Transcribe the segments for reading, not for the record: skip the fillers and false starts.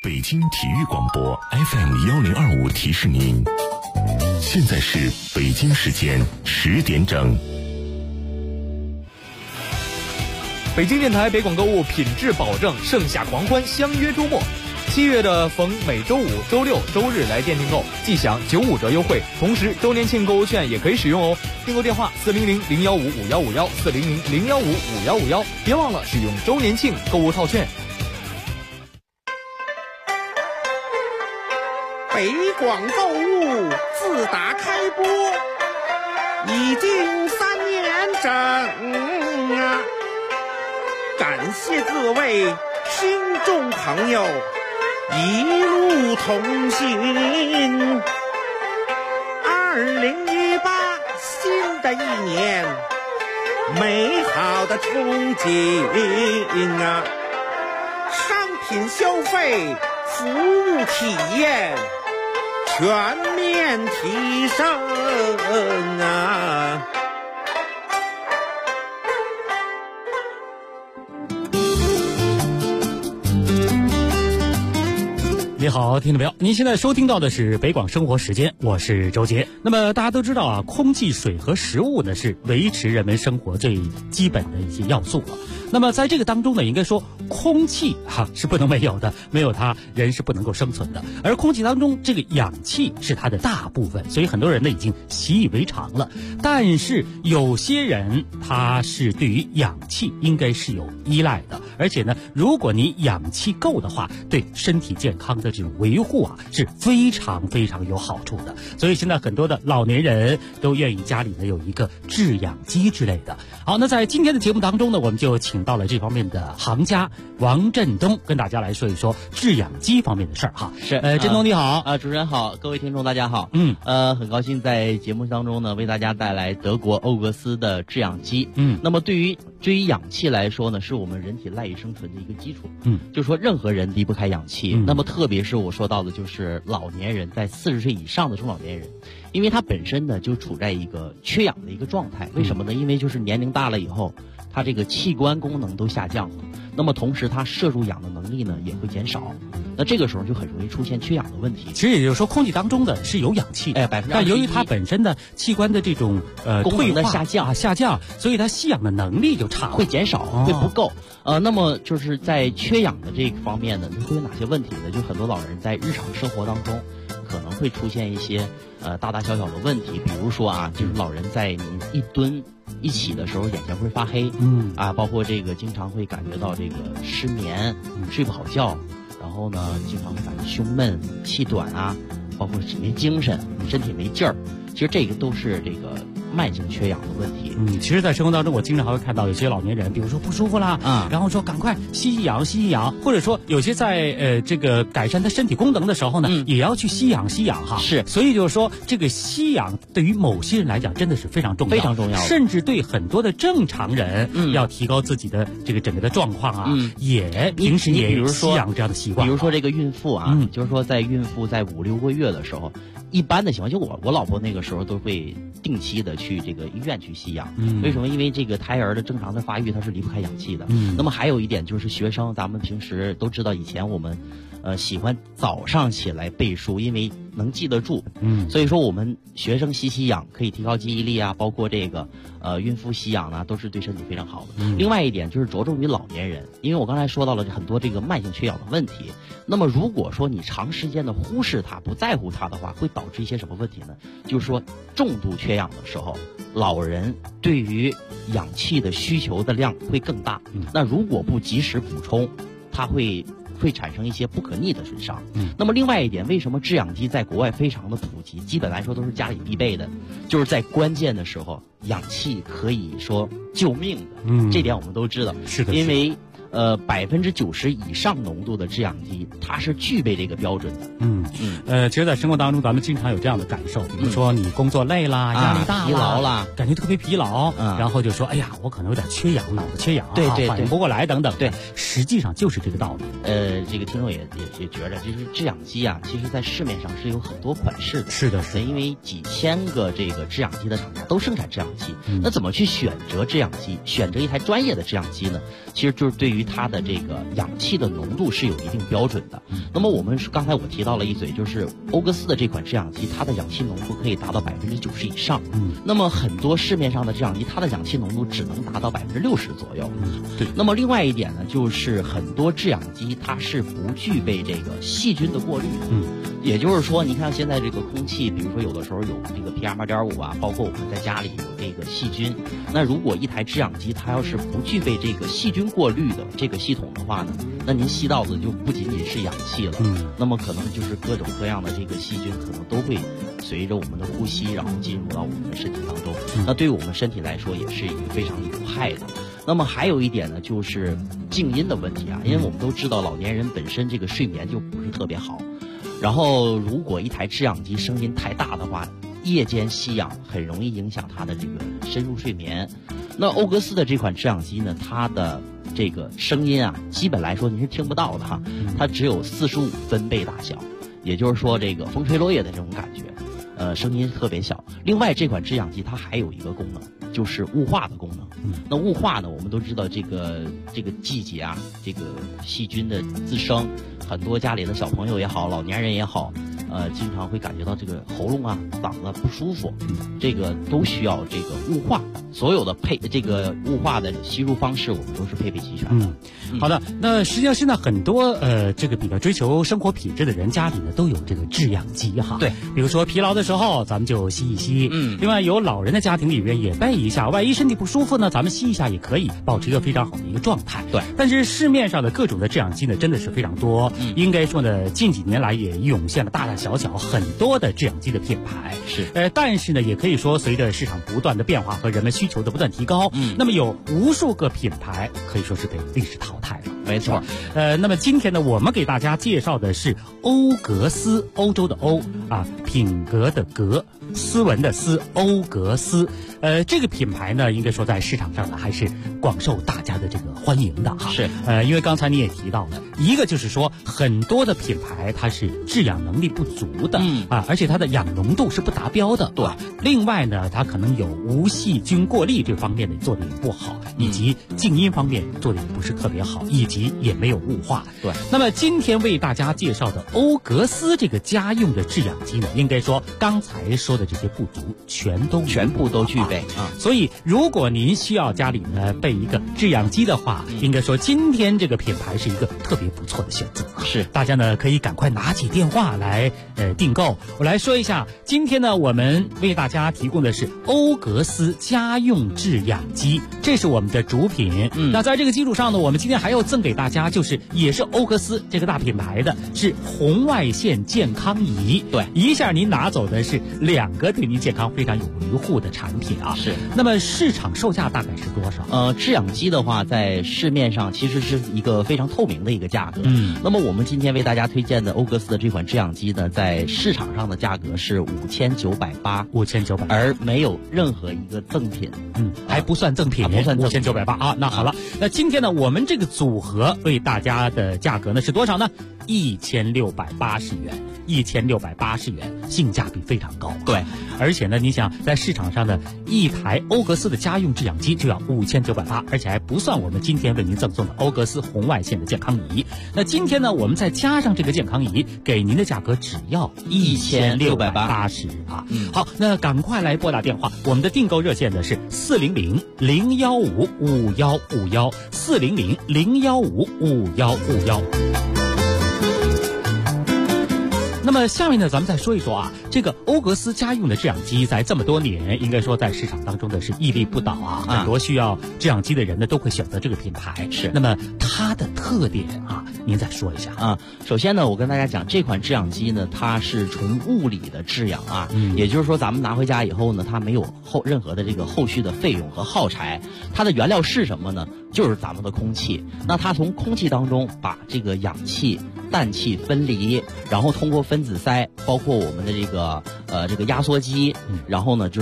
北京体育广播 FM1025提示您，现在是北京时间10点整。 北京电台北广购物品质保证，盛夏狂欢相约周末。7月的逢每周五、周六、周日来店订购，即享95折优惠，同时周年庆购物券也可以使用哦。订购电话400-015-5151 400-015-5151，别忘了使用周年庆购物套券。 北广购物自打开播已经3年整啊，感谢各位听众朋友一路同行。2018新的一年，美好的憧憬啊，商品消费、服务体验全面提升啊！ 你好，听众朋友，您现在收听到的是北广生活时间，我是周杰。那么大家都知道啊，空气、水和食物呢是维持人们生活最基本的一些要素了。那么在这个当中呢，应该说空气是不能没有的，没有它人是不能够生存的。而空气当中这个氧气是它的大部分，所以很多人呢已经习以为常了。但是有些人他是对于氧气应该是有依赖的，而且呢，如果你氧气够的话，对身体健康的这种维护是非常非常有好处的。所以现在很多的老年人都愿意家里呢有一个制氧机之类的。好，那在今天的节目当中呢，我们就请到了这方面的行家王振东，跟大家来说一说制氧机方面的事儿哈。 是， 振东你好主持人好，各位听众大家好。很高兴在节目当中呢为大家带来德国欧格斯的制氧机。那么对于氧气来说呢，是我们人体赖以生存的一个基础。就说任何人离不开氧气。那么特别是我说到的就是老年人，在40岁以上的中老年人，因为他本身呢就处在一个缺氧的一个状态。为什么呢？因为就是年龄大了以后，他这个器官功能都下降了，那么同时他摄入氧的能力呢也会减少，那这个时候就很容易出现缺氧的问题。 其实也就是说，空气当中的是有氧气，但由于它本身的器官的这种功能的下降，所以它吸氧的能力就差了， 会减少，会不够。那么就是在缺氧的这个方面呢，会有哪些问题呢？就很多老人在日常生活当中可能会出现一些大大小小的问题，比如说就是老人在你一蹲一起的时候眼前会发黑，包括这个经常会感觉到这个失眠，睡不好觉，然后呢经常会感觉胸闷、气短包括没精神、身体没劲儿。其实这个都是这个慢性缺氧的问题。 其实在生活当中我经常还会看到有些老年人，比如说不舒服啦，然后说赶快吸吸氧，或者说有些在这个改善他身体功能的时候呢，也要去吸氧哈。 是， 所以就是说这个吸氧对于某些人来讲真的是非常重要， 非常重要， 甚至对很多的正常人要提高自己的这个整个的状况也平时也有吸氧这样的习惯。 比如说这个孕妇就是说在孕妇在5、6个月的时候，一般的情况，就我老婆那个时候都会定期的去这个医院去吸氧。为什么？因为这个胎儿的正常的发育它是离不开氧气的。那么还有一点就是学生，咱们平时都知道，以前我们喜欢早上起来背书，因为能记得住。所以说我们学生吸氧可以提高记忆力包括这个孕妇吸氧都是对身体非常好的。另外一点就是着重于老年人，因为我刚才说到了很多这个慢性缺氧的问题。那么如果说你长时间的忽视它、不在乎它的话，会导致一些什么问题呢？就是说重度缺氧的时候，老人对于氧气的需求的量会更大。那如果不及时补充，它会产生一些不可逆的损伤。那么另外一点，为什么制氧机在国外非常的普及，基本来说都是家里必备的，就是在关键的时候氧气可以说救命的。这点我们都知道。 是的， 因为90%以上浓度的制氧机，它是具备这个标准的。 其实在生活当中咱们经常有这样的感受，比如说你工作累啦，压力大啦， 疲劳啦， 感觉特别疲劳，然后就说哎呀我可能有点缺氧，脑子缺氧， 对， 反应不过来等等。 对， 实际上就是这个道理。 这个听众也觉得，就是制氧机其实在市面上是有很多款式的。 是的， 因为几千个这个制氧机的厂家都生产制氧机。那怎么去选择制氧机，选择一台专业的制氧机呢？其实就是对于于它的这个氧气的浓度是有一定标准的。那么刚才我提到了一嘴，就是讴歌斯的这款制氧机，它的氧气浓度可以达到90%以上。那么很多市面上的制氧机，它的氧气浓度只能达到60%左右。 对。 那么另外一点呢，就是很多制氧机它是不具备这个细菌的过滤的。也就是说，你看现在这个空气，比如说有的时候有这个 PM2.5啊，包括我们在家里有这个细菌。那如果一台制氧机它要是不具备这个细菌过滤的这个系统的话呢，那您吸到的就不仅仅是氧气了，那么可能就是各种各样的这个细菌可能都会随着我们的呼吸，然后进入到我们的身体当中。那对于我们身体来说也是一个非常有害的。那么还有一点呢，就是静音的问题啊，因为我们都知道老年人本身这个睡眠就不是特别好。然后如果一台制氧机声音太大的话，夜间吸氧很容易影响他的这个深入睡眠。那讴歌斯的这款制氧机呢，它的这个声音啊，基本来说您是听不到的哈，它只有45分贝大小，也就是说这个风吹落叶的这种感觉，声音特别小。另外这款制氧机它还有一个功能，就是雾化的功能。那雾化呢，我们都知道这个季节啊，这个细菌的滋生，很多家里的小朋友也好，老年人也好，经常会感觉到这个喉咙啊、嗓子不舒服，这个都需要这个雾化。所有的这个雾化的吸入方式，我们都是配备齐全的。 好的，那实际上现在很多这个比较追求生活品质的人，家里呢都有这个制氧机哈。 对， 比如说疲劳的时候，咱们就吸一吸。另外有老人的家庭里边也备一下，万一身体不舒服呢，咱们吸一下也可以，保持一个非常好的一个状态。 对， 但是市面上的各种的制氧机呢，真的是非常多。应该说呢，近几年来也涌现了大大小小很多的制氧机的品牌。 是， 但是呢，也可以说随着市场不断的变化和人们需求的不断提高，那么有无数个品牌可以说是被历史淘汰了。 没错。 那么今天呢，我们给大家介绍的是讴歌斯，欧洲的欧啊，品格的格，斯文的斯，讴歌斯。这个品牌呢，应该说在市场上呢还是广受大家的这个欢迎的哈。 是。 因为刚才你也提到了，一个就是说很多的品牌它是制氧能力不足的，而且它的氧浓度是不达标的。 对。 另外呢，它可能有无细菌过滤这方面的做的也不好，以及静音方面做的也不是特别好，以及也没有雾化。 对。 那么今天为大家介绍的讴歌斯这个家用的制氧机呢，应该说刚才说的这些不足全部都具备啊。所以如果您需要家里呢备一个制氧机的话，应该说今天这个品牌是一个特别不错的选择。 是， 大家呢可以赶快拿起电话来订购。我来说一下，今天呢我们为大家提供的是讴歌斯家用制氧机，这是我们的主品。那在这个基础上呢，我们今天还要赠给大家，就是也是讴歌斯这个大品牌的，是红外线健康仪。 对， 一下您拿走的是2个对您健康非常有维护的产品啊。 是。 那么市场售价大概是多少？ 制氧机的话，在市面上其实是一个非常透明的一个价格。那么我们今天为大家推荐的讴歌斯的这款制氧机呢，在市场上的价格是5980，而没有任何一个赠品。 还不算赠品， 不算赠品 5980啊。那好了，那今天呢，我们这个组合为大家的价格呢是多少呢？1680元，1680元，性价比非常高。 对， 而且呢，你想在市场上的一台讴歌斯的家用制氧机就要5980，而且还不算我们今天为您赠送的讴歌斯红外线的健康仪。那今天呢，我们再加上这个健康仪，给您的价格只要1680啊。好，那赶快来拨打电话，我们的订购热线呢是400-015-5151，400-015-5151。那么下面呢，咱们再说一说啊，这个讴歌斯家用的制氧机在这么多年，应该说在市场当中的是屹立不倒啊。很多需要制氧机的人呢，都会选择这个品牌。 是。 那么它的特点啊，您再说一下啊。首先呢，我跟大家讲，这款制氧机呢，它是纯物理的制氧啊，也就是说咱们拿回家以后呢，它没有任何的这个后续的费用和耗材。它的原料是什么呢？就是咱们的空气。那它从空气当中把这个氧气、氮气分离，然后通过分子鳃，包括我们的这个压缩机，然后呢就是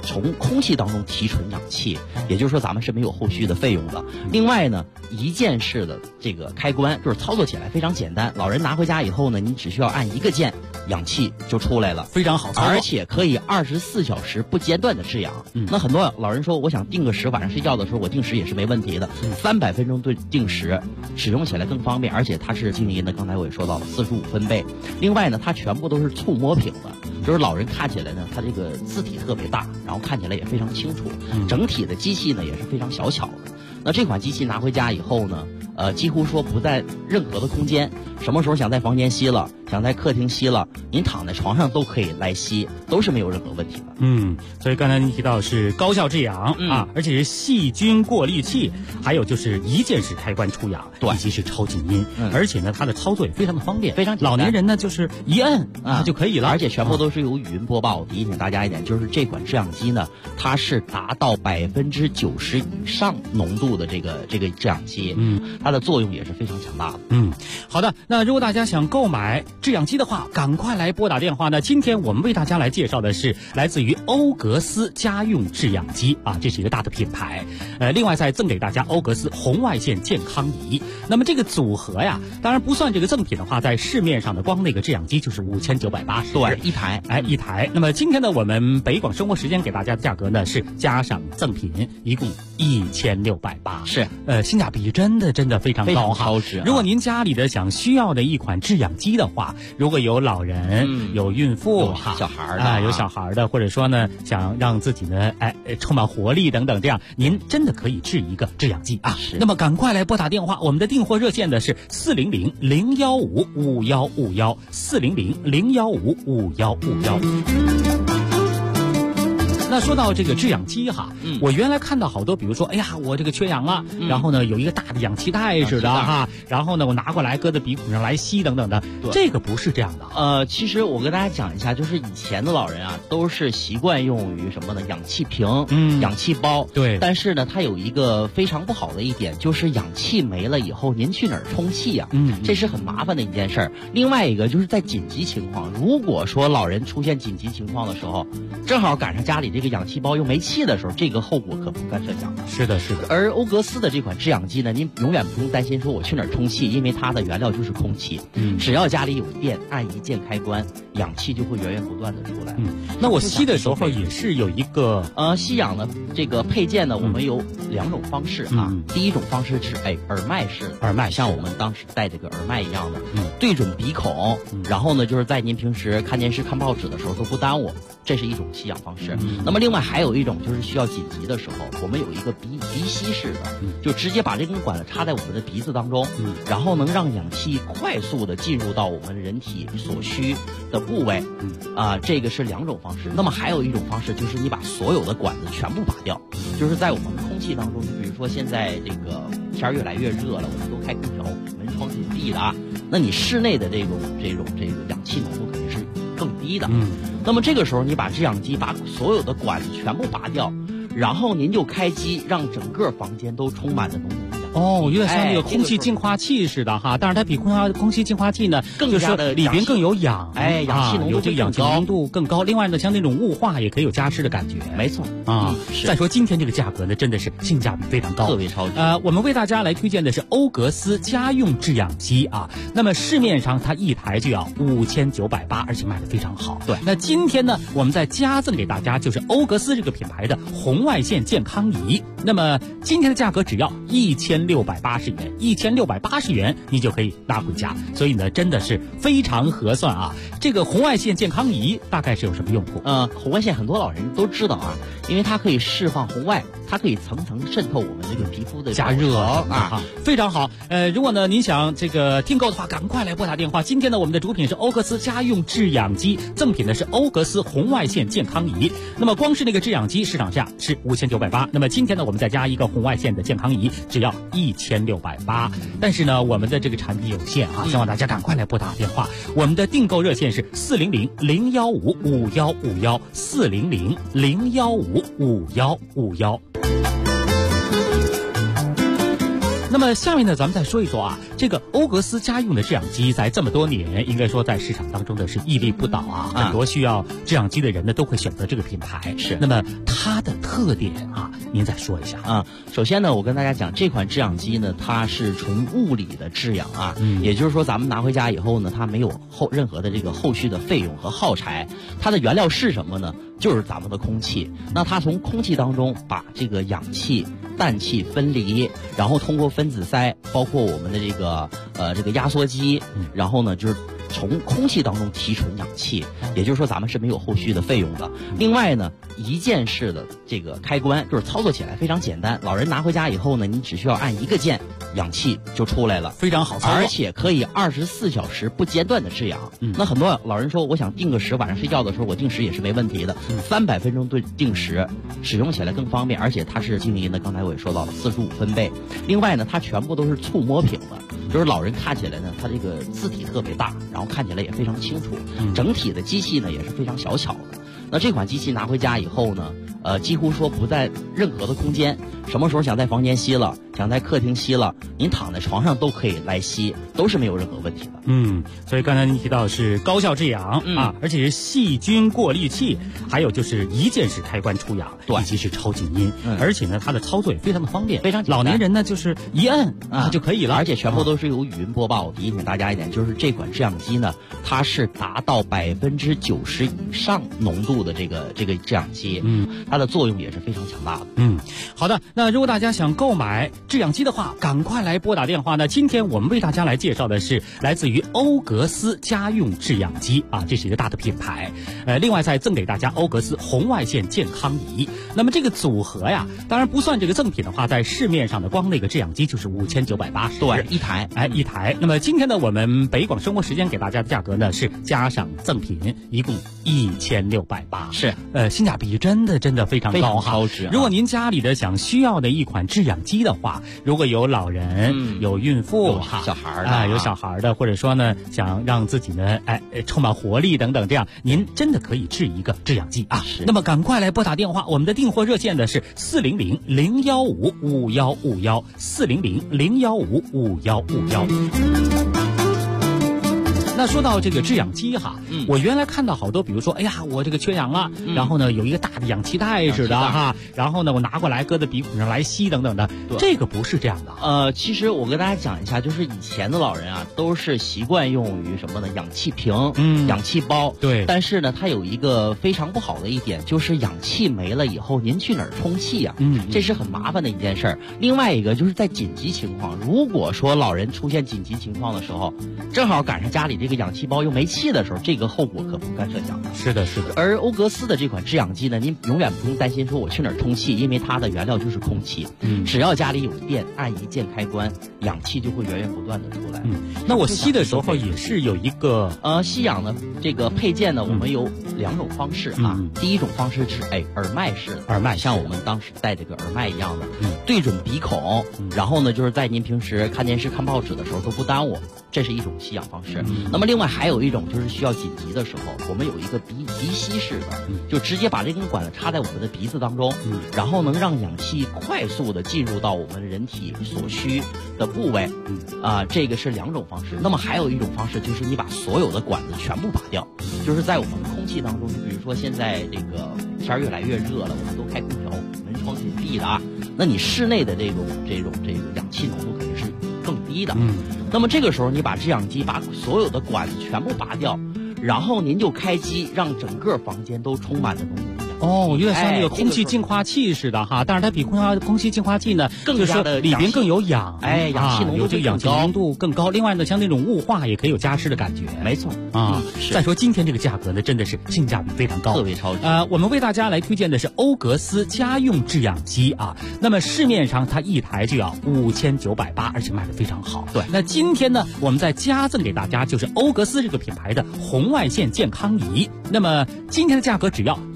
从空气当中提纯氧气，也就是说咱们是没有后续的费用的。另外呢，一键式的这个开关就是操作起来非常简单，老人拿回家以后呢，你只需要按一个键，氧气就出来了， 非常好操作， 而且可以24小时不间断的制氧。那很多老人说，我想定个时，晚上睡觉的时候我定时也是没问题的，300分钟定时，使用起来更方便，而且它是静音的，刚才我也说到了45分贝。另外呢，它全部都是触摸屏的，就是老人看起来呢，它这个字体特别大，然后看起来也非常清楚，整体的机器呢也是非常小巧的。那这款机器拿回家以后呢，几乎说不在任何的空间，什么时候想在房间吸了，想在客厅吸了，您躺在床上都可以来吸，都是没有任何问题的。 所以刚才您提到是高效制氧啊，而且是细菌过滤器，还有就是一键式开关出氧， 对， 以及是超静音，而且呢，它的操作也非常的方便， 非常简单。 老年人呢就是一摁就可以了， 而且全部都是由语音播报。提醒大家一点，就是这款制氧机呢，它是达到90%以上浓度的这个制氧机，它的作用也是非常强大的。 好的，那如果大家想购买制氧机的话，赶快来拨打电话呢。今天我们为大家来介绍的是来自于欧格斯家用制氧机啊，这是一个大的品牌。另外再赠给大家欧格斯红外线健康仪。那么这个组合呀，当然不算这个赠品的话，在市面上的光那个制氧机就是5980， 对，一台， 一台。那么今天呢，我们北广生活时间给大家的价格呢是加上赠品，一共1680， 是， 性价比真的非常高哈。 超值。 如果您家里的需要的一款制氧机的话，如果有老人、有孕妇、 有小孩的， 有小孩的，或者说呢想让自己呢充满活力等等，这样您真的可以制一个制氧机啊。那么赶快来拨打电话，我们的订货热线的是400-015-5151，400-015-5151。那说到这个制氧机哈，我原来看到好多，比如说，哎呀，我这个缺氧了，然后呢有一个大的氧气袋似的哈，然后呢我拿过来搁在鼻孔上来吸等等的，这个不是这样的。 其实我跟大家讲一下，就是以前的老人啊，都是习惯用于什么呢？氧气瓶、氧气包。 对。 但是呢，它有一个非常不好的一点，就是氧气没了以后，您去哪儿充气呀？这是很麻烦的一件事儿。另外一个就是在紧急情况，如果说老人出现紧急情况的时候，正好赶上家里这个氧气包又没气的时候，这个后果可不堪设想的。 是的。 而欧格斯的这款制氧机呢，您永远不用担心说我去哪儿充气，因为它的原料就是空气。只要家里有电，按一键开关，氧气就会源源不断的出来。 那我吸的时候也是有一个吸氧的这个配件呢，我们有2种方式啊。第一种方式是耳麦式的，像我们当时戴这个耳麦一样的，对准鼻孔，然后呢就是在您平时看电视看报纸的时候都不耽误，这是一种吸氧方式。那么另外还有一种就是需要紧急的时候，我们有一个鼻吸式的，就直接把这根管子插在我们的鼻子当中，然后能让氧气快速的进入到我们人体所需的部位。这个是2种方式。那么还有一种方式就是你把所有的管子全部拔掉，就是在我们空气当中，就比如说现在这个天越来越热了，我们都开空调，门窗紧闭的啊，那你室内的这个氧气浓度肯定是更低的。那么这个时候你把制氧机把所有的管子全部拔掉，然后您就开机，让整个房间都充满了浓浓的氧气。 有点像那个空气净化器似的哈，但是它比空气净化器呢更加的里边更有氧， 氧气浓度有这个氧气浓度更高。另外呢，像那种雾化也可以有加湿的感觉。 没错再说今天这个价格呢，真的是性价比非常高， 特别超值。 我们为大家来推荐的是欧格斯家用制氧机啊。那么市面上它一台就要5980，而且卖的非常好。 对。 那今天呢，我们再加赠给大家就是欧格斯这个品牌的红外线健康仪。那么今天的价格只要1680元，1680元你就可以拿回家，所以呢真的是非常合算啊。这个红外线健康仪大概是有什么用途？ 红外线很多老人都知道啊，因为它可以释放红外，它可以层层渗透我们这个皮肤的加热啊，非常好。如果呢您想这个订购的话，赶快来拨打电话。今天呢我们的主品是欧格斯家用制氧机，赠品呢是欧格斯红外线健康仪。那么光是那个制氧机市场价是5980，那么今天呢我们再加一个红外线的健康仪，只要1680。但是呢我们的这个产品有限啊，希望大家赶快来拨打电话。我们的订购热线是400-015-5151，400-015-5151。 那么下面呢，咱们再说一说啊，这个欧格斯家用的制氧机在这么多年，应该说在市场当中的是屹立不倒啊，很多需要制氧机的人呢都会选择这个品牌。 是， 那么它的特点啊，您再说一下啊。首先呢，我跟大家讲，这款制氧机呢，它是纯物理的制氧啊，也就是说咱们拿回家以后呢，它没有任何的这个后续的费用和耗材，它的原料是什么呢？就是咱们的空气。那它从空气当中把这个氧气、氮气分离，然后通过分子塞，包括我们的这个压缩机，然后呢就是从空气当中提纯氧气，也就是说咱们是没有后续的费用的。另外呢，一键式的这个开关就是操作起来非常简单，老人拿回家以后呢，你只需要按一个键，氧气就出来了， 非常好操作， 而且可以24小时不间断的制氧。那很多老人说，我想定个时，晚上睡觉的时候我定时也是没问题的，300分钟定时，使用起来更方便，而且它是静音的，刚才我也说到了45分贝。另外呢，它全部都是触摸屏的，就是老人看起来呢，它这个字体特别大，然后看起来也非常清楚，整体的机器呢也是非常小巧的。那这款机器拿回家以后呢，几乎说不在任何的空间，什么时候想在房间吸了，想在客厅吸了，您躺在床上都可以来吸，都是没有任何问题的。 所以刚才您提到是高效制氧啊，而且是细菌过滤器，还有就是一键式开关出氧，以及是超静音，而且呢它的操作也非常的方便， 非常简单。 老年人呢就是一摁就可以了， 而且全部都是由语音播报。提醒大家一点，就是这款制氧机呢，它是达到90%以上浓度的这个制氧机，它的作用也是非常强大的。 好的，那如果大家想购买制氧机的话，赶快来拨打电话呢。今天我们为大家来介绍的是来自于欧格斯家用制氧机啊，这是一个大的品牌。另外再赠给大家欧格斯红外线健康仪。那么这个组合呀，当然不算这个赠品的话，在市面上的光那个制氧机就是5980， 对，一台。 一台。那么今天呢，我们北广生活时间给大家的价格呢是加上赠品，一共1680， 是性价比真的非常高哈， 超值。 如果您家里的需要的一款制氧机的话，如果有老人、有孕妇、 有小孩的有小孩的，或者说呢想让自己呢充满活力等等，这样您真的可以制一个制氧机啊。那么赶快来拨打电话，我们的订货热线呢是400-015-5151，400-015-5151。那说到这个制氧机哈，我原来看到好多，比如说，哎呀，我这个缺氧了，然后呢有一个大的氧气袋似的哈，然后呢我拿过来搁在鼻孔上来吸等等的，这个不是这样的。 其实我跟大家讲一下，就是以前的老人啊，都是习惯用于什么呢？氧气瓶、氧气包。 对。 但是呢，它有一个非常不好的一点，就是氧气没了以后，您去哪儿充气呀？这是很麻烦的一件事儿。另外一个就是在紧急情况，如果说老人出现紧急情况的时候，正好赶上家里这个氧气包又没气的时候，这个后果可不堪设想的。 是的。 而欧格斯的这款制氧机呢，您永远不用担心说我去哪儿充气，因为它的原料就是空气。只要家里有电，按一键开关，氧气就会源源不断的出来。 那我吸的时候也是有一个吸氧的这个配件呢，我们有2种方式啊。第一种方式是耳麦式的， 耳麦像我们当时戴这个耳麦一样的，对准鼻孔，然后呢就是在您平时看电视、看报纸的时候都不耽误，这是一种吸氧方式。那么另外还有一种就是需要紧急的时候，我们有一个鼻吸式的，就直接把这根管子插在我们的鼻子当中，然后能让氧气快速的进入到我们人体所需的部位。这个是2种方式。那么还有一种方式就是你把所有的管子全部拔掉，就是在我们空气当中，就比如说现在这个天越来越热了，我们都开空调，门窗紧闭的啊，那你室内的这个氧气浓度肯定是更低的。那么这个时候你把制氧机把所有的管子全部拔掉，然后您就开机，让整个房间都充满了浓浓的氧气。 有点像那个空气净化器似的哈，但是它比空气净化器呢更加的里边更有氧， 氧气浓度有这个氧气浓度更高。另外呢，像那种雾化也可以有加湿的感觉。 没错再说今天这个价格呢，真的是性价比非常高， 特别超值。 我们为大家来推荐的是欧格斯家用制氧机啊。那么市面上它一台就要5980，而且卖得非常好。 对。 那今天呢，我们再加赠给大家就是欧格斯这个品牌的红外线健康仪。那么今天的价格只要1680。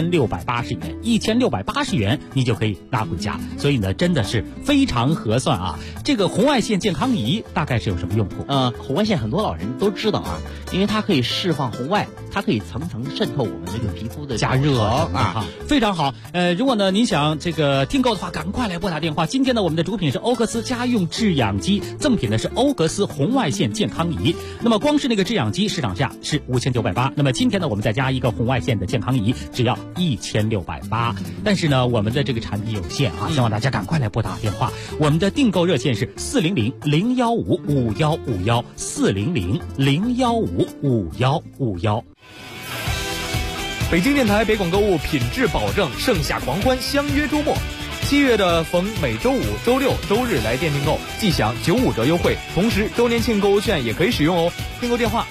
1680元，1680元你就可以拿回家。所以呢，真的是非常合算啊。这个红外线健康仪大概是有什么用途？ 红外线很多老人都知道啊，因为它可以释放红外，它可以层层渗透我们这个皮肤的加热啊， 非常好。如果呢您想这个订购的话，赶快来拨打电话。今天呢，我们的主品是欧格斯家用制氧机，赠品呢是欧格斯红外线健康仪。那么光是那个制氧机市场价是5980，那么今天呢，我们再加一个红外线的健康仪，只要1680。但是呢，我们的这个产品有限啊，希望大家赶快来拨打电话。我们的订购热线是400-015-5151，400-015-5151。 北京电台北广购物品质保证，盛夏狂欢，相约周末。7月的逢每周五、周六、周日来店订购，即享95折优惠，同时周年庆购物券也可以使用哦。订购电话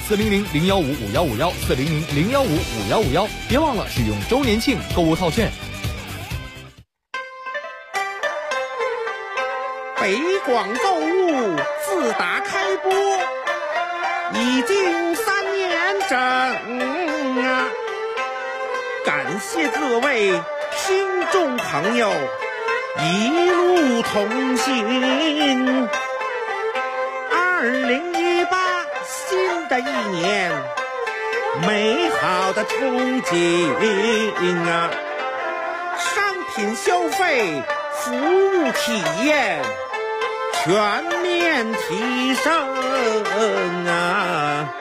400-015-5151，400-015-5151，别忘了使用周年庆购物套券。 北广购物自打开播已经3年整啊！感谢各位听众朋友一路同行。2018新的一年，美好的憧憬啊！商品消费，服务体验全面提升啊！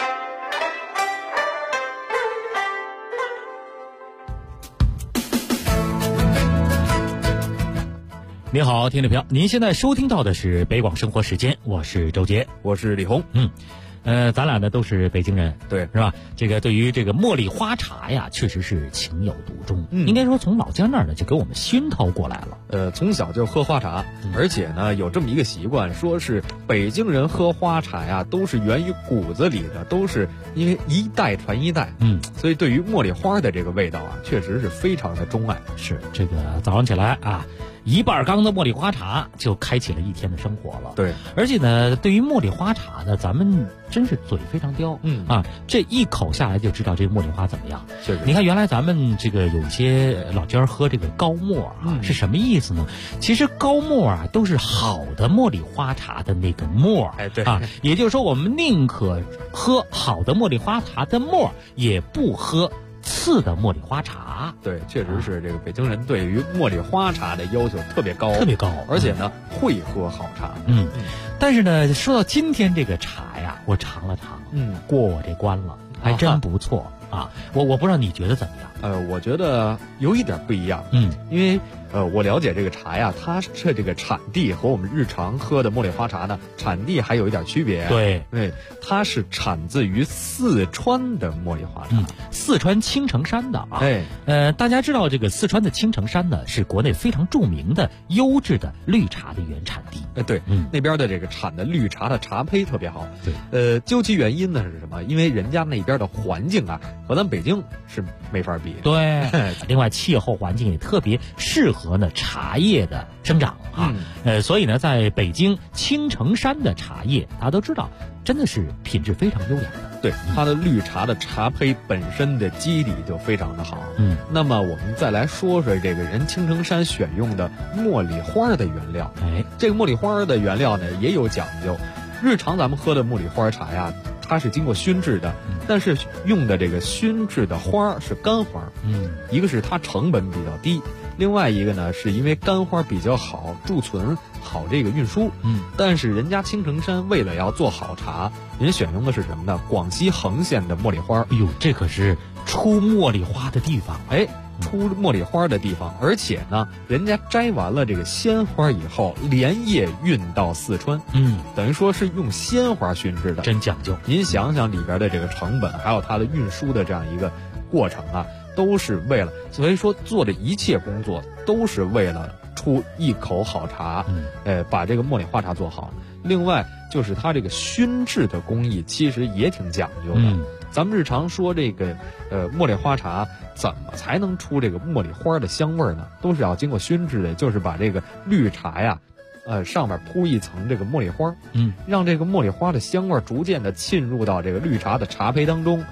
你好，听众朋友，您现在收听到的是北广生活时间，我是周杰， 我是李红。 咱俩呢都是北京人， 对， 是吧？这个对于这个茉莉花茶呀，确实是情有独钟。应该说从老家那儿呢就给我们熏陶过来了。 从小就喝花茶，而且呢有这么一个习惯，说是北京人喝花茶呀，都是源于骨子里的，都是因为一代传一代。所以对于茉莉花的这个味道啊，确实是非常的钟爱。 是这个早上起来啊，1半缸的茉莉花茶就开启了一天的生活了。 对， 而且呢，对于茉莉花茶呢，咱们真是嘴非常刁。这一口下来就知道这个茉莉花怎么样。 确实， 你看原来咱们这个有一些老家喝这个高沫啊，是什么意思呢？其实高沫啊都是好的茉莉花茶的那个沫。 对啊，也就是说我们宁可喝好的茉莉花茶的沫，也不喝次的茉莉花茶。 对，确实是这个北京人对于茉莉花茶的要求特别高，而且呢会喝好茶。 但是呢，说到今天这个茶呀，我尝了尝，过我这关了，还真不错啊。我不知道你觉得怎么样？ 我觉得有一点不一样。因为我了解这个茶呀，它这个产地和我们日常喝的茉莉花茶呢，产地还有一点区别。 对， 它是产自于四川的茉莉花茶， 四川青城山的啊。大家知道这个四川的青城山呢，是国内非常著名的优质的绿茶的原产地。 对，那边的这个产的绿茶的茶胚特别好。 对， 究其原因呢是什么？因为人家那边的环境啊，和咱北京是没法比。 对，另外气候环境也特别适合呢茶叶的生长啊。所以呢，在北京青城山的茶叶，大家都知道，真的是品质非常优良的。 对，它的绿茶的茶胚本身的基底就非常的好。那么我们再来说说这个人青城山选用的茉莉花的原料。这个茉莉花的原料呢也有讲究。日常咱们喝的茉莉花茶呀，它是经过熏制的，但是用的这个熏制的花是干花。一个是它成本比较低，另外一个呢是因为干花比较好贮存，好这个运输。但是人家青城山为了要做好茶，人选用的是什么呢？广西恒县的茉莉花。 哎呦，这可是出茉莉花的地方。 出茉莉花的地方，而且呢，人家摘完了这个鲜花以后，连夜运到四川。等于说是用鲜花熏制的， 真讲究。 您想想里边的这个成本，还有它的运输的这样一个过程啊，都是为了，所以说做的一切工作都是为了出一口好茶。把这个茉莉花茶做好。另外就是它这个熏制的工艺，其实也挺讲究的。咱们日常说这个茉莉花茶怎么才能出这个茉莉花的香味呢？都是要经过熏制的，就是把这个绿茶呀，上面铺一层这个茉莉花，让这个茉莉花的香味逐渐的沁入到这个绿茶的茶胚当中。 对，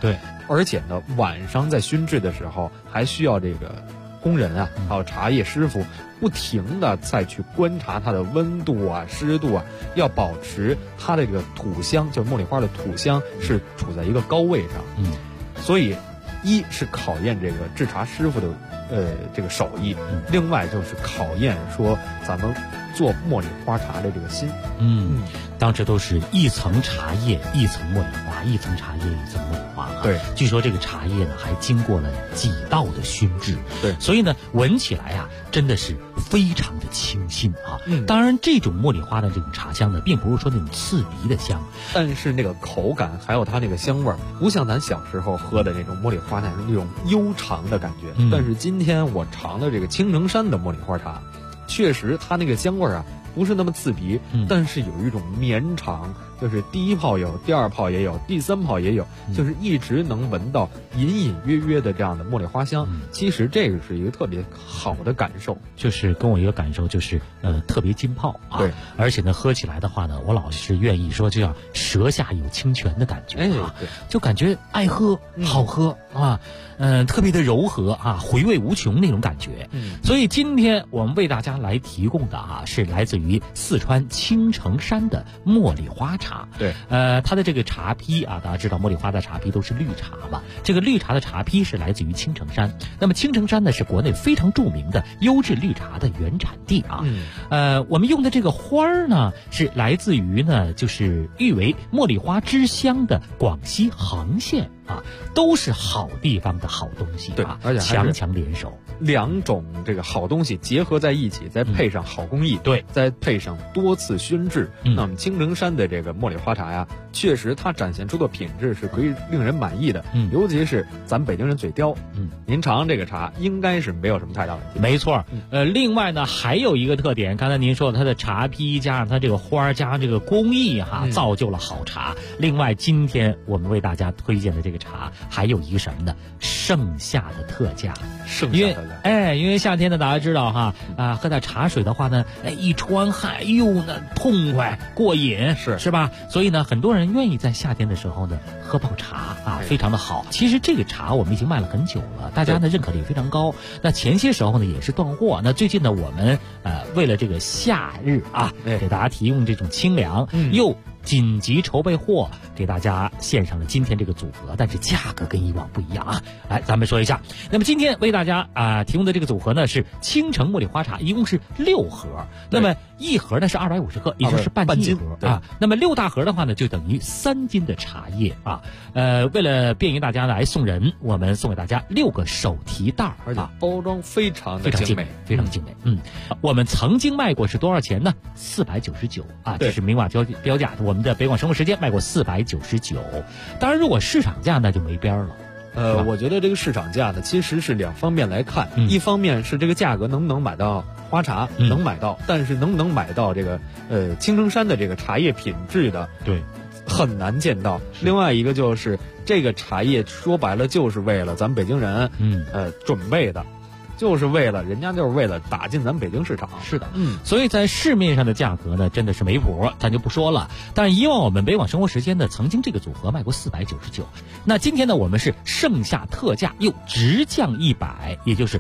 而且呢，晚上在熏制的时候还需要这个工人啊，还有茶叶师傅不停的再去观察它的温度啊、湿度啊，要保持它的这个土香，就是茉莉花的土香是处在一个高位上。所以一是考验这个制茶师傅的这个手艺，另外就是考验说咱们做茉莉花茶的这个心。 当时都是一层茶叶一层茉莉花，一层茶叶一层茉莉花。 对， 据说这个茶叶呢还经过了几道的熏制。 对， 所以呢闻起来啊真的是非常的清新啊。当然这种茉莉花的这种茶香呢，并不是说那种刺鼻的香， 但是那个口感还有它那个香味儿，不像咱小时候喝的那种茉莉花茶那种悠长的感觉。但是今天我尝的这个青城山的茉莉花茶，确实它那个香味儿啊不是那么刺鼻，但是有一种绵长，就是第一泡有，第二泡也有，第三泡也有，就是一直能闻到隐隐约约的这样的茉莉花香。其实这个是一个特别好的感受， 就是跟我一个感受就是特别浸泡啊。 对， 而且呢喝起来的话呢，我老是愿意说这样舌下有清泉的感觉啊，就感觉爱喝好喝啊。特别的柔和啊，回味无穷那种感觉。所以今天我们为大家来提供的啊，是来自于四川青城山的茉莉花茶。 对， 它的这个茶坯啊，大家知道茉莉花的茶坯都是绿茶嘛，这个绿茶的茶坯是来自于青城山。那么青城山呢，是国内非常著名的优质绿茶的原产地啊。我们用的这个花儿呢，是来自于呢，就是誉为茉莉花之乡的广西杭县。都是好地方的好东西啊， 而且强强联手， 两种这个好东西结合在一起，再配上好工艺， 对， 再配上多次熏制，那么青城山的这个茉莉花茶呀，确实它展现出的品质是可以令人满意的。尤其是咱北京人嘴刁，您尝这个茶应该是没有什么太大问题。 没错，另外呢还有一个特点，刚才您说它的茶坯加上它这个花加上这个工艺造就了好茶。另外今天我们为大家推荐的这个茶还有一个什么呢？盛夏的特价。因为夏天呢，大家知道喝点茶水的话呢，一出完汗，那痛快过瘾，是吧？所以呢，很多人愿意在夏天的时候呢喝泡茶非常的好。其实这个茶我们已经卖了很久了，大家呢认可率非常高。那前些时候呢也是断货，那最近呢我们为了这个夏日给大家提供这种清凉，又紧急筹备货，给大家献上了今天这个组合，但是价格跟以往不一样啊。来，咱们说一下。那么今天为大家提供的这个组合呢是青城茉莉花茶，一共是6盒。那么一盒呢是250克，也就是半斤啊。那么6大盒的话呢，就等于3斤的茶叶啊。为了便于大家来送人，我们送给大家6个手提袋， 而且包装非常的精美， 非常精美。我们曾经卖过是多少钱呢？499啊，这是明码标价。我们的北广生活时间卖过499，当然如果市场价那就没边儿了。 我觉得这个市场价呢，其实是2方面来看，一方面是这个价格能不能买到花茶，能买到，但是能不能买到这个青城山的这个茶叶品质的， 对， 很难见到。另外一个就是这个茶叶说白了就是为了咱们北京人准备的。就是为了打进咱们北京市场。 是的，所以在市面上的价格呢，真的是没谱，咱就不说了。但是以往我们北广生活时间呢，曾经这个组合卖过499，那今天呢，我们是盛夏特价又直降100，也就是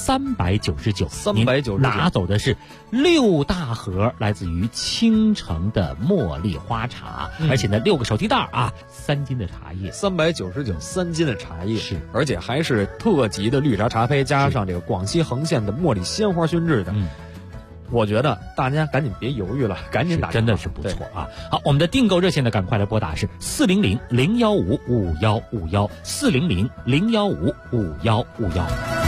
399，拿走的是6大盒来自于青城的茉莉花茶，而且呢6个手提袋3斤的茶叶 ，399 3斤的茶叶， 是， 而且还是特级的绿茶茶胚，加上这个广西横县的茉莉鲜花熏制的。我觉得大家赶紧别犹豫了，赶紧打电话， 真的是不错啊！好，我们的订购热线呢，赶快来拨打是400-015-5151，400-015-5151。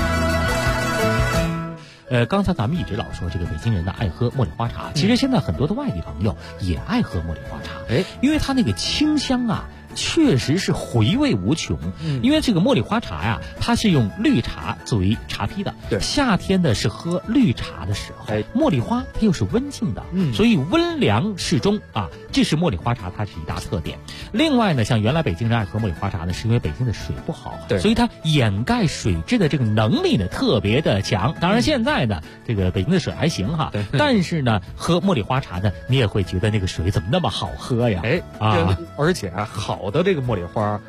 刚才咱们一直老说这个北京人呢爱喝茉莉花茶，其实现在很多的外地朋友也爱喝茉莉花茶，因为它那个清香确实是回味无穷。因为这个茉莉花茶呀，它是用绿茶作为茶坯的。 对， 夏天呢是喝绿茶的时候，茉莉花它又是温性的，所以温凉适中这是茉莉花茶它是一大特点。另外呢，像原来北京人爱喝茉莉花茶呢，是因为北京的水不好，所以它掩盖水质的这个能力呢特别的强。当然现在呢，这个北京的水还行但是呢，喝茉莉花茶呢，你也会觉得那个水怎么那么好喝呀？ 而且好的这个茉莉花，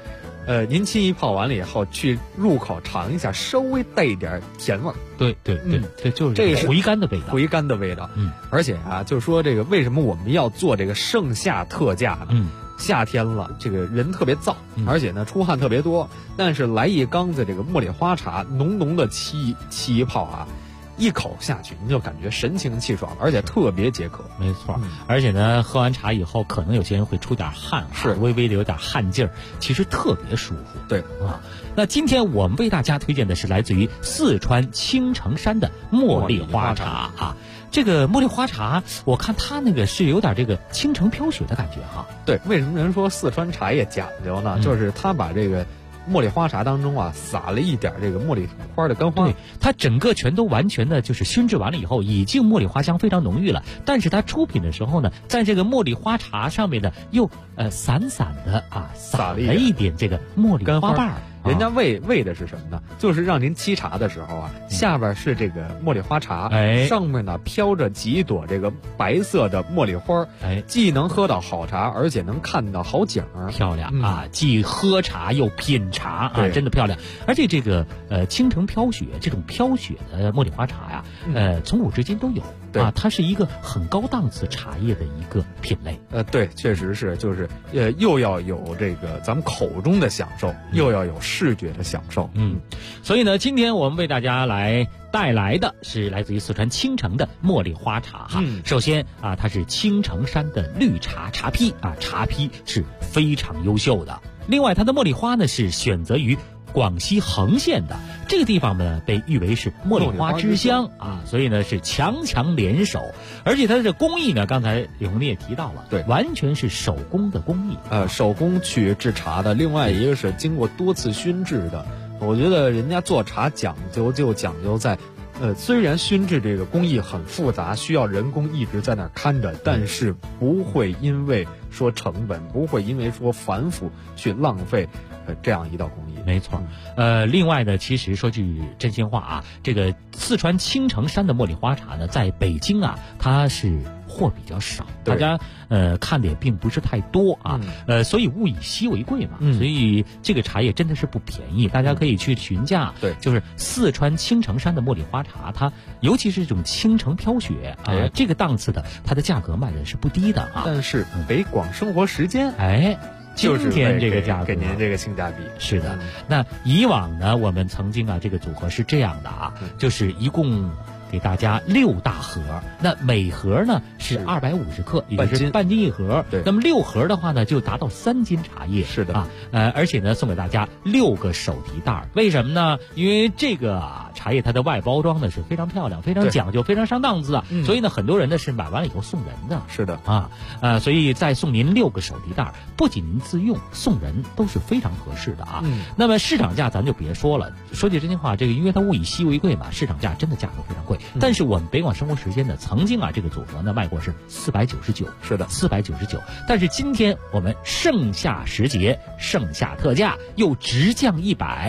您沏一泡完了以后，去入口尝一下，稍微带一点甜味儿。 对，这就是这是回甘的味道， 回甘的味道。而且啊，就说这个为什么我们要做这个盛夏特价呢？夏天了，这个人特别燥，而且呢出汗特别多，但是来一缸子这个茉莉花茶，浓浓的沏一泡啊。一口下去，你就感觉神清气爽，而且特别解渴。 没错，而且呢，喝完茶以后，可能有些人会出点汗， 是微微的有点汗劲儿，其实特别舒服。 对啊，那今天我们为大家推荐的是来自于四川青城山的茉莉花茶啊。这个茉莉花茶，我看它那个是有点这个倾城飘雪的感觉哈。 对，为什么人说四川茶叶讲究呢？就是它把这个茉莉花茶当中啊，撒了一点这个茉莉花的干花， 对，它整个全都完全的就是熏制完了以后，已经茉莉花香非常浓郁了。但是它出品的时候呢，在这个茉莉花茶上面呢，又散散的啊撒了一点这个茉莉花瓣儿。 人家为的是什么呢？就是让您沏茶的时候啊，下边是这个茉莉花茶，上面呢飘着几朵这个白色的茉莉花，既能喝到好茶，而且能看到好景儿， 漂亮啊！既喝茶又品茶啊，真的漂亮。而且这个倾城飘雪这种飘雪的茉莉花茶呀，从古至今都有啊，它是一个很高档次茶叶的一个品类。 对，确实是，就是又要有这个咱们口中的享受，又要有视觉的享受。 所以呢，今天我们为大家来带来的是来自于四川青城的茉莉花茶哈。首先啊，它是青城山的绿茶茶坯啊，茶坯是非常优秀的。另外，它的茉莉花呢是选择于广西横县的这个地方呢，被誉为是茉莉花之乡啊，所以呢是强联手，而且它的工艺呢，刚才李红你也提到了， 对， 完全是手工的工艺， 手工去制茶的。另外一个是经过多次熏制的，我觉得人家做茶讲究就讲究在。虽然熏制这个工艺很复杂，需要人工一直在那儿看着，但是不会因为说成本，不会因为说繁复去浪费这样一道工艺。 没错。另外呢，其实说句真心话啊，这个四川青城山的茉莉花茶呢，在北京啊，它是货比较少，大家看的也并不是太多啊，所以物以稀为贵嘛，所以这个茶叶真的是不便宜，大家可以去询价。 对， 就是四川青城山的茉莉花茶，它尤其是这种倾城飘雪啊，这个档次的，它的价格卖的是不低的啊。 但是北广生活时间， 今天这个价格给您这个性价比。 是的，那以往呢，我们曾经啊，这个组合是这样的啊，就是一共给大家6大盒，那每盒呢是250克，也就是半斤一盒。 对， 那么6盒的话呢，就达到3斤茶叶。 是的啊，而且呢，送给大家6个手提袋。为什么呢？因为这个茶叶它的外包装呢是非常漂亮、非常讲究、非常上档次的，所以呢，很多人呢是买完了以后送人的。 是的啊，所以再送您6个手提袋，不仅您自用，送人都是非常合适的啊。那么市场价咱就别说了，说句真心话，这个因为它物以稀为贵嘛，市场价真的价格非常贵。但是我们北广生活时间呢，曾经啊这个组合呢卖过是499， 是的 ，499。但是今天我们盛夏时节，盛夏特价又直降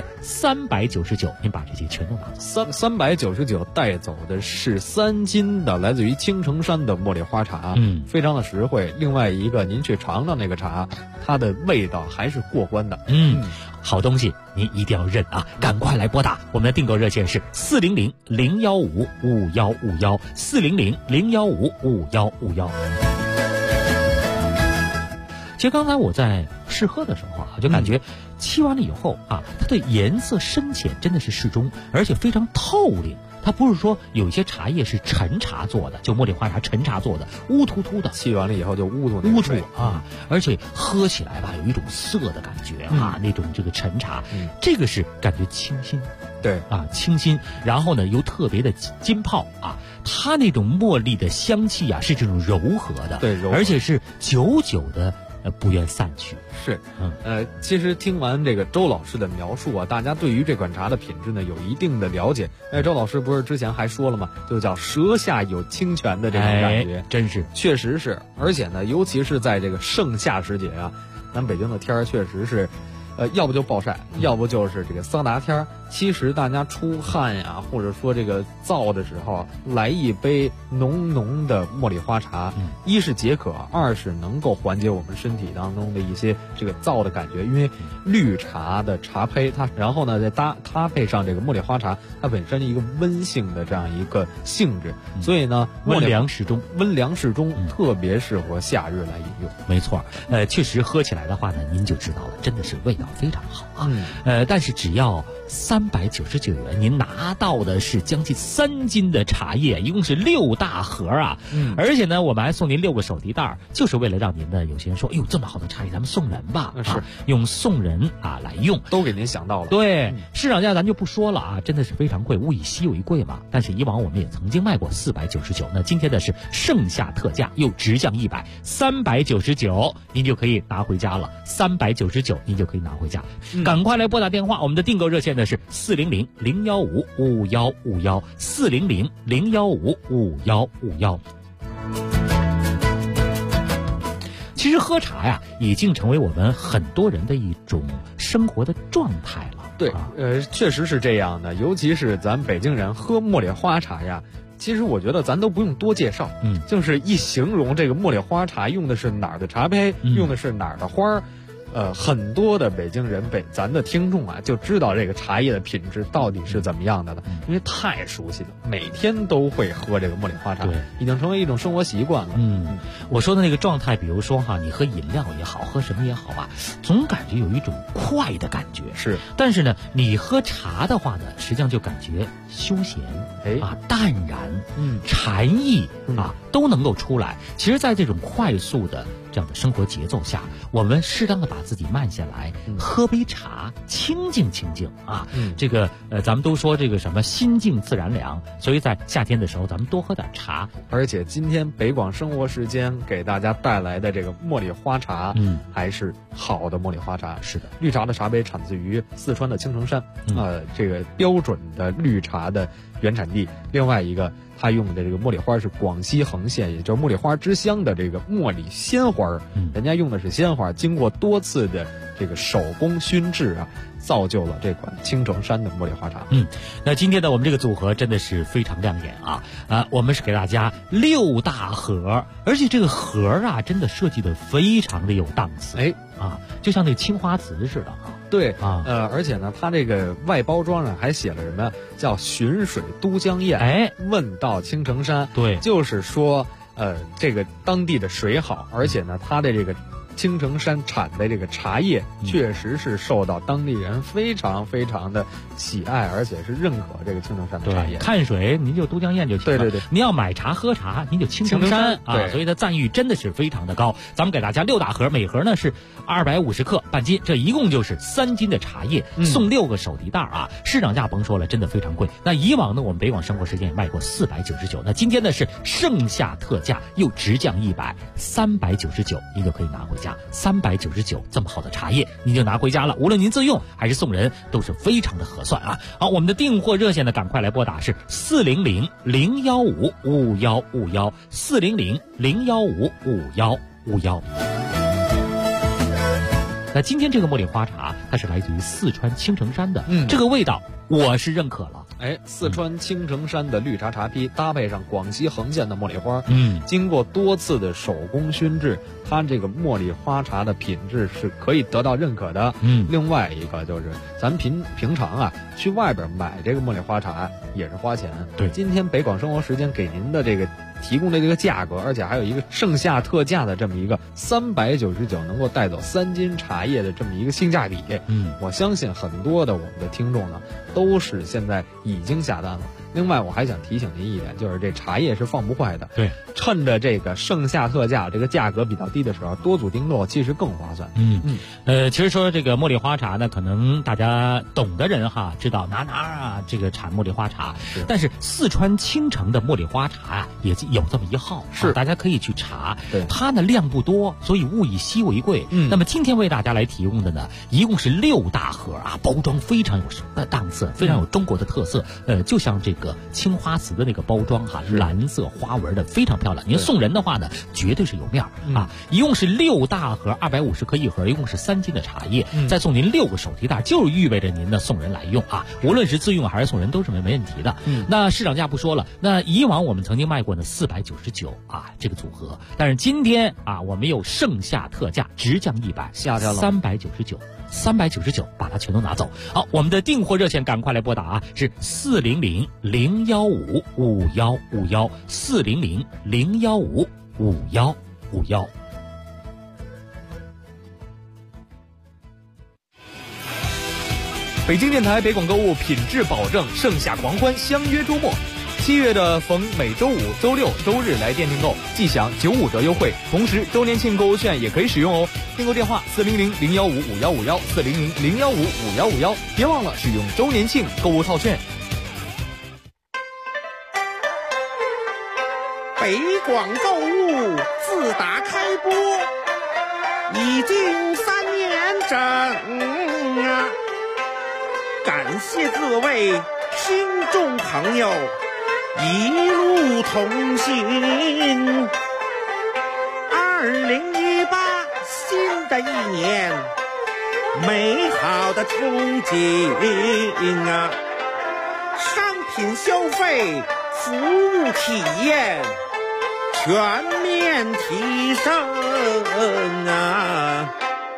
100，399，您把这些全都拿走。 399带走的是3斤的来自于青城山的茉莉花茶，非常的实惠。另外一个，您去尝尝那个茶，它的味道还是过关的。 好东西您一定要认啊！赶快来拨打我们的订购热线是400-015-5151，400-015-5151。其实刚才我在试喝的时候啊，就感觉沏完了以后啊，它的颜色深浅真的是适中，而且非常透亮。它不是说有一些茶叶是陈茶做的，就茉莉花茶陈茶做的，乌突突的， 沏完了以后就乌突啊，而且喝起来吧有一种涩的感觉啊，那种这个陈茶，这个是感觉清新， 对啊， 清新，然后呢又特别的浸泡啊，它那种茉莉的香气啊是这种柔和的， 对，柔和， 而且是久久的不愿散去。 是，其实听完这个周老师的描述啊，大家对于这款茶的品质呢有一定的了解。周老师不是之前还说了吗？就叫舌下有清泉的这种感觉， 真是， 确实是。而且呢，尤其是在这个盛夏时节啊，咱北京的天儿确实是，要不就暴晒，要不就是这个桑拿天儿。 其实大家出汗呀，或者说这个燥的时候，来一杯浓浓的茉莉花茶，一是解渴，二是能够缓解我们身体当中的一些这个燥的感觉。因为绿茶的茶胚它，然后呢再搭配上这个茉莉花茶，它本身一个温性的这样一个性质，所以呢温凉适中， 特别适合夏日来饮用。 没错，确实喝起来的话呢，您就知道了，真的是味道非常好啊。但是只要399元，您拿到的是将近3斤的茶叶，一共是6大盒啊。而且呢，我们还送您6个手提袋，就是为了让您呢，有些人说，哎呦，这么好的茶叶，咱们送人吧， 是用送人来用， 都给您想到了。 对，市场价咱就不说了啊，真的是非常贵，物以稀为贵嘛。但是以往我们也曾经卖过499，那今天的是盛夏特价，又直降100，399您就可以拿回家了，399您就可以拿回家。赶快来拨打电话，我们的订购热线呢是400-015-5151，400-015-5151。其实喝茶呀，已经成为我们很多人的一种生活的状态了。 对，确实是这样的。尤其是咱北京人喝茉莉花茶呀，其实我觉得咱都不用多介绍，就是一形容这个茉莉花茶用的是哪儿的茶胚，用的是哪儿的花儿。很多的北京人咱的听众啊，就知道这个茶叶的品质到底是怎么样的了，因为太熟悉了，每天都会喝这个茉莉花茶，已经成为一种生活习惯了。 我说的那个状态，比如说哈，你喝饮料也好，喝什么也好啊，总感觉有一种快的感觉。 是， 但是呢，你喝茶的话呢，实际上就感觉休闲，淡然，禅意都能够出来。其实，在这种快速的这样的生活节奏下，我们适当的把自己慢下来，喝杯茶，清静清静啊。这个咱们都说这个什么心静自然凉，所以在夏天的时候，咱们多喝点茶。 而且今天北广生活时间给大家带来的这个茉莉花茶，还是好的茉莉花茶。 是的， 绿茶的茶杯产自于四川的青城山，这个标准的绿茶的原产地。另外一个，它用的这个茉莉花是广西横县，也就是茉莉花之乡的这个茉莉鲜花，人家用的是鲜花，经过多次的这个手工熏制啊，造就了这款青城山的茉莉花茶。 那今天呢，我们这个组合真的是非常亮眼啊！我们是给大家6大盒，而且这个盒啊，真的设计的非常的有档次，就像那个青花瓷似的啊。 对而且呢，它这个外包装上还写了什么叫寻水都江堰，问道青城山。 对， 就是说这个当地的水好，而且呢，它的这个青城山产的这个茶叶确实是受到当地人非常非常的喜爱，而且是认可这个青城山的茶叶。 看水您就都江堰就行了。对，您要买茶喝茶您就青城山啊，所以它赞誉真的是非常的高。咱们给大家6大盒，每盒呢是250克半斤，这一共就是3斤的茶叶，送6个手提袋啊。市场价甭说了，真的非常贵。那以往呢，我们北广生活时间也卖过499，那今天呢是盛夏特价，又直降100，399您就可以拿回家。399这么好的茶叶，您就拿回家了。无论您自用还是送人，都是非常的合算啊！好，我们的订货热线呢，赶快来拨打是400-015-5151，400-015-5151。那今天这个茉莉花茶，它是来自于四川青城山的，这个味道我是认可了。 四川青城山的绿茶茶坯搭配上广西横县的茉莉花，经过多次的手工熏制，它这个茉莉花茶的品质是可以得到认可的。另外一个就是咱们平常啊去外边买这个茉莉花茶也是花钱。 对， 今天北广生活时间给您的这个提供的这个价格，而且还有一个盛夏特价的这么一个399能够带走3斤茶叶的这么一个性价比。我相信很多的我们的听众呢都是现在已经下单了。另外我还想提醒您一点，就是这茶叶是放不坏的。 对， 趁着这个盛夏特价，这个价格比较低的时候，多组订购其实更划算。 其实说这个茉莉花茶呢，可能大家懂的人哈知道哪啊这个产茉莉花茶，但是四川青城的茉莉花茶啊，也有这么一号， 是大家可以去查。 对， 它呢量不多，所以物以稀为贵。那么今天为大家来提供的呢，一共是6大盒啊，包装非常有档次，非常有中国的特色。就像这个青花瓷的那个包装哈，蓝色花纹的非常漂亮。您送人的话呢，绝对是有面啊。一共是6大盒，250克一盒，一共是3斤的茶叶，再送您6个手提袋，就意味着您的送人来用啊，无论是自用还是送人都是没问题的。那市场价不说了，那以往我们曾经卖过呢499啊这个组合，但是今天啊我们有盛夏特价，直降100， 下降了 399，把它全都拿走。好，我们的订货热线赶快来拨打啊，是400-015-5151，400-015-5151。 北京电台北广购物品质保证，盛夏狂欢，相约周末。7月的逢每周五、周六、周日来店订购，即享95折优惠，同时周年庆购物券也可以使用哦。订购电话400-015-5151，400-015-5151，别忘了使用周年庆购物套券。 北广购物自打开播已经3年整啊！感谢各位听众朋友一路同行。2018新的一年，美好的憧憬啊！商品消费、服务体验全面提升啊！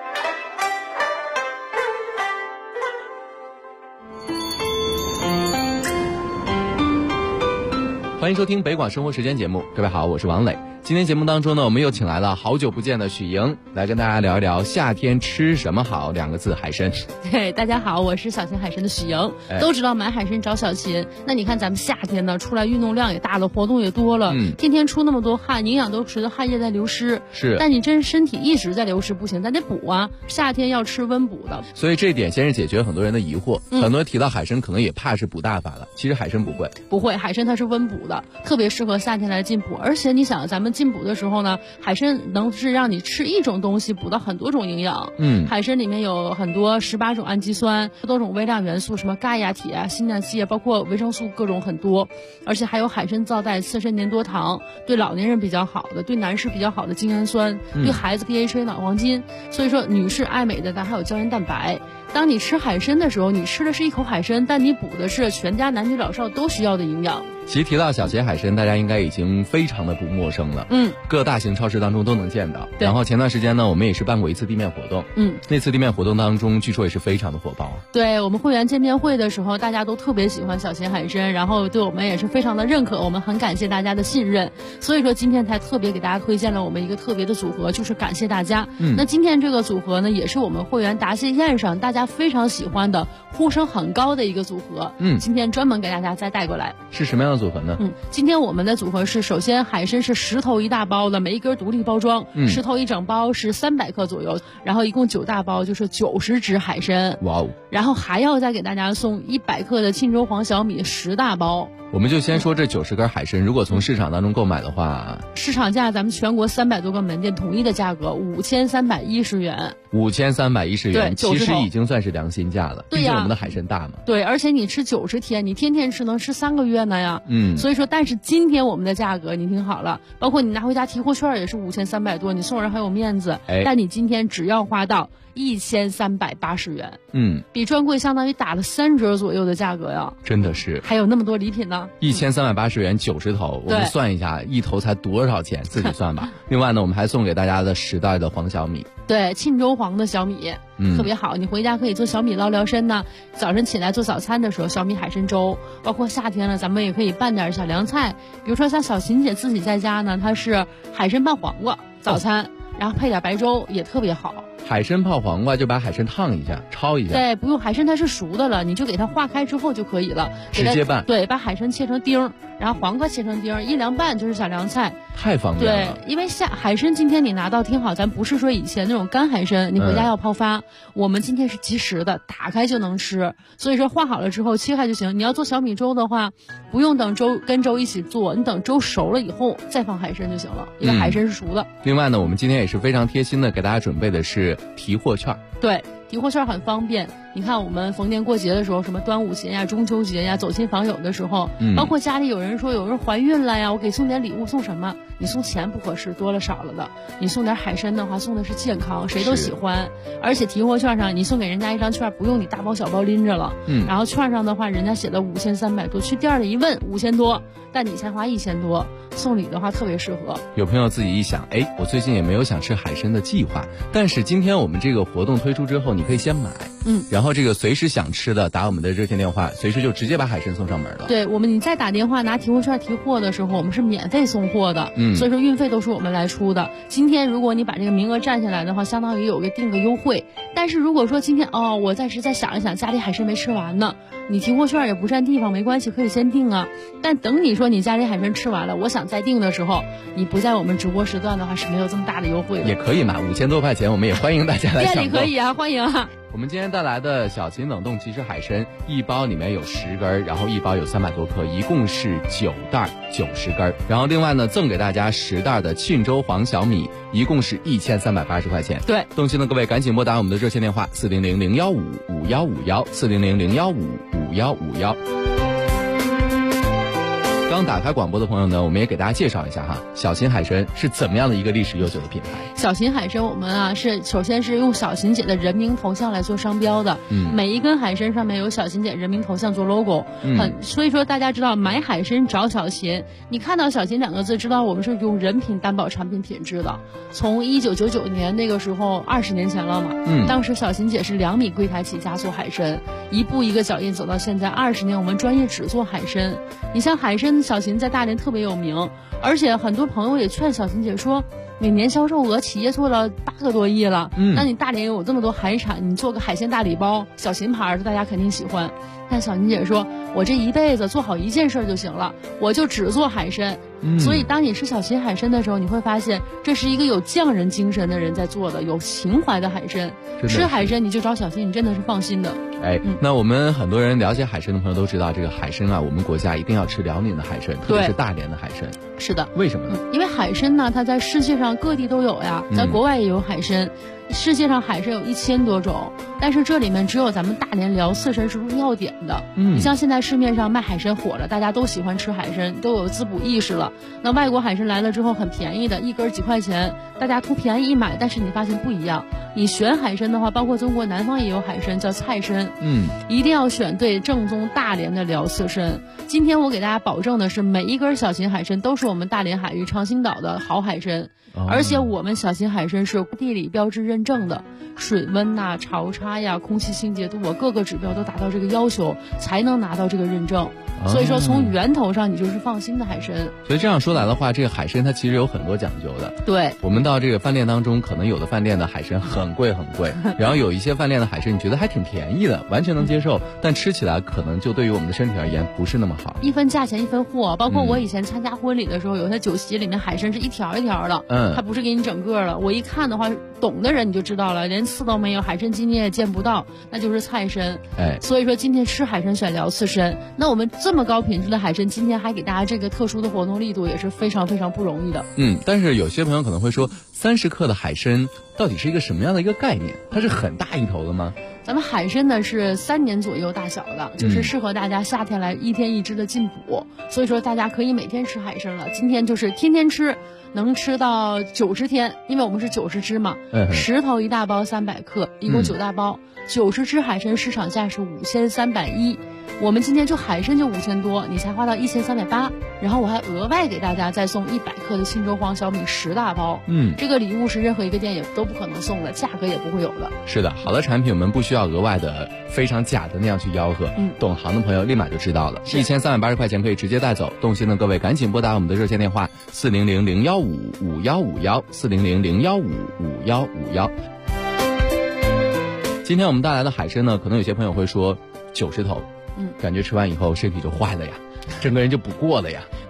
欢迎收听北广生活时间节目，各位好，我是王磊。今天节目当中呢，我们又请来了好久不见的许莹，来跟大家聊一聊夏天吃什么好2个字，海参。 对，大家好，我是小秦海参的许莹。都知道买海参找小秦，那你看咱们夏天呢，出来运动量也大了，活动也多了，天天出那么多汗，营养都随着汗液在流失。 是， 但你真身体一直在流失不行，咱得补啊。夏天要吃温补的， 所以这一点先是解决很多人的疑惑。很多人提到海参，可能也怕是补大法了，其实海参不会， 海参它是温补的，特别适合夏天来进补。而且你想，咱们进补的时候呢，海参能是让你吃一种东西补到很多种营养。海参里面有很多18种氨基酸，多种微量元素，什么钙呀、铁啊、锌啊、硒啊，包括维生素各种很多。而且还有海参皂带刺身粘多糖，对老年人比较好的，对男士比较好的精氨酸，对孩子 DHA 脑黄金。所以说女士爱美的，咱还有胶原蛋白。当你吃海参的时候，你吃的是一口海参，但你补的是全家男女老少都需要的营养。 其实提到小秦海参，大家应该已经非常的不陌生了。各大型超市当中都能见到。然后前段时间呢，我们也是办过一次地面活动。那次地面活动当中，据说也是非常的火爆。 对，我们会员见面会的时候，大家都特别喜欢小秦海参，然后对我们也是非常的认可，我们很感谢大家的信任。所以说今天才特别给大家推荐了我们一个特别的组合，就是感谢大家。那今天这个组合呢，也是我们会员答谢宴上大家非常喜欢的、呼声很高的一个组合。今天专门给大家再带过来。 是什么样的组合呢？ 今天我们的组合是，首先海参是10头1大包的，每一根独立包装，10头1整包是300克左右，然后一共9大包就是90只海参。 哇哦！ 然后还要再给大家送100克的沁州黄小米10大包。 我们就先说这90根海参，如果从市场当中购买的话， 市场价咱们全国300多个门店统一的价格5310元。 5310元， 对， 其实已经算是良心价了。 对呀， 毕竟我们的海参大嘛。 对，而且你吃90天，你天天吃能吃3个月呢呀。所以说，但是今天我们的价格你听好了，包括你拿回家提货券也是5300多，你送人很有面子。但你今天只要花到1380元，比专柜相当于打了3折左右的价格呀。 真的是， 还有那么多礼品呢。 1380元90头，我们算一下，一头才多少钱，自己算吧。另外呢，我们还送给大家的10袋的黄小米。 对，沁州黄的小米，特别好，你回家可以做小米捞参呢。早晨起来做早餐的时候，小米海参粥，包括夏天了，咱们也可以拌点小凉菜，比如说像小秦姐自己在家呢，她是海参拌黄瓜早餐，然后配点白粥也特别好。 海参泡黄瓜就把海参烫一下，焯一下。 对，不用，海参它是熟的了，你就给它化开之后就可以了， 直接拌。 对，把海参切成丁，然后黄瓜切成丁，一凉拌就是小凉菜。 太方便了。 对，因为海参今天你拿到听好，咱不是说以前那种干海参，你回家要泡发，我们今天是即食的，打开就能吃。所以说化好了之后切开就行。你要做小米粥的话，不用等粥跟粥一起做，你等粥熟了以后再放海参就行了，因为海参是熟的。 另外呢，我们今天也是非常贴心的给大家准备的是提货券。 对，提货券很方便。你看我们逢年过节的时候，什么端午节呀、中秋节呀，走亲访友的时候，包括家里有人说有人怀孕了呀，我给送点礼物，送什么？你送钱不合适，多了少了的。你送点海参的话，送的是健康，谁都喜欢。而且提货券上你送给人家一张券，不用你大包小包拎着了。然后券上的话，人家写的5300多，去店里一问5000多，但你才花1000多，送礼的话特别适合。 有朋友自己一想，哎，我最近也没有想吃海参的计划，但是今天我们这个活动推出之后，你可以先买，然后这个随时想吃的打我们的热线电话，随时就直接把海参送上门了。 对，你再打电话拿提货券提货的时候，我们是免费送货的，所以说运费都是我们来出的。今天如果你把这个名额占下来的话，相当于有个定个优惠。但是如果说今天我暂时再想一想，家里海参没吃完呢，你提货券也不占地方，没关系，可以先订啊。但等你说你家里海参吃完了，我想再订的时候，你不在我们直播时段的话，是没有这么大的优惠的。 也可以嘛，5000多块钱，我们也欢迎大家来抢购。 店里可以啊，欢迎啊。 我们今天带来的小秦冷冻即食海参，一包里面有10根，然后一包有300多克，一共是9袋90根。然后另外呢，赠给大家10袋的沁州黄小米，一共是1380块钱。 对， 动心的各位赶紧拨打我们的热线电话400-015-5151，400-015-5151。刚打开广播的朋友呢，我们也给大家介绍一下哈，小秦海参是怎么样的一个历史悠久的品牌。 小秦海参我们首先是用小秦姐的人名头像来做商标的，每一根海参上面有小秦姐人名头像做 logo，所以说大家知道买海参找小秦，你看到小秦2个字，知道我们是用人品担保产品品质的。从1999年那个时候20年前了嘛，当时小秦姐是2米柜台起家做海参，一步一个脚印走到现在20年，我们专业只做海参。你像海参小秦在大连特别有名，而且很多朋友也劝小秦姐说，每年销售额企业做了8个多亿了，那你大连有这么多海产，你做个海鲜大礼包，小秦牌的大家肯定喜欢。但小秦姐说，我这一辈子做好一件事就行了，我就只做海参。所以当你吃小秦海参的时候，你会发现这是一个有匠人精神的人在做的，有情怀的海参。吃海参你就找小秦，你真的是放心的。 那我们很多人了解海参的朋友都知道，这个海参啊，我们国家一定要吃辽宁的海参，特别是大连的海参。 是的。 为什么呢？ 因为海参呢，它在世界上各地都有呀，在国外也有海参。世界上海参有1000多种，但是这里面只有咱们大连辽刺参是入药典的。你像现在市面上卖海参火了，大家都喜欢吃海参，都有滋补意识了。那外国海参来了之后很便宜的，一根几块钱，大家图便宜一买，但是你发现不一样。你选海参的话，包括中国南方也有海参叫菜参，一定要选对正宗大连的辽刺参。今天我给大家保证的是，每一根小秦海参都是我们大连海域长兴岛的好海参。而且我们小秦海参是地理标志认证的，水温呐、潮差呀、空气清洁度，各个指标都达到这个要求，才能拿到这个认证。所以说从源头上你就是放心的海参。 所以这样说来的话，这个海参它其实有很多讲究的。 对， 我们到这个饭店当中，可能有的饭店的海参很贵很贵，然后有一些饭店的海参你觉得还挺便宜的，完全能接受，但吃起来可能就对于我们的身体而言不是那么好。 一分价钱一分货，包括我以前参加婚礼的时候，有些酒席里面海参是一条一条的，它不是给你整个的。我一看的话，懂的人你就知道了，连刺都没有，海参筋你也见不到，那就是菜参。所以说今天吃海参选辽刺参，那我们这么高品质的海参，今天还给大家这个特殊的活动力度，也是非常非常不容易的。 但是有些朋友可能会说，30克的海参到底是一个什么样的一个概念？它是很大一头的吗？ 咱们海参呢是3年左右大小的，就是适合大家夏天来1天1只的进补，所以说大家可以每天吃海参了。今天就是天天吃，能吃到90天，因为我们是90只嘛，10头1大包300克，一共9大包，90只海参市场价是5310，我们今天就海参就5000多，你才花到1380，然后我还额外给大家再送100克的沁州黄小米10大包，这个礼物是任何一个店也都不可能送的，价格也不会有的。 是的，好的产品我们不需要额外的非常假的那样去吆喝，懂行的朋友立马就知道了。1380块钱可以直接带走，动心的各位赶紧拨打我们的热线电话400-015-5151，400-015-5151。今天我们带来的海参呢，可能有些朋友会说90头，感觉吃完以后身体就坏了呀，整个人就不过了呀。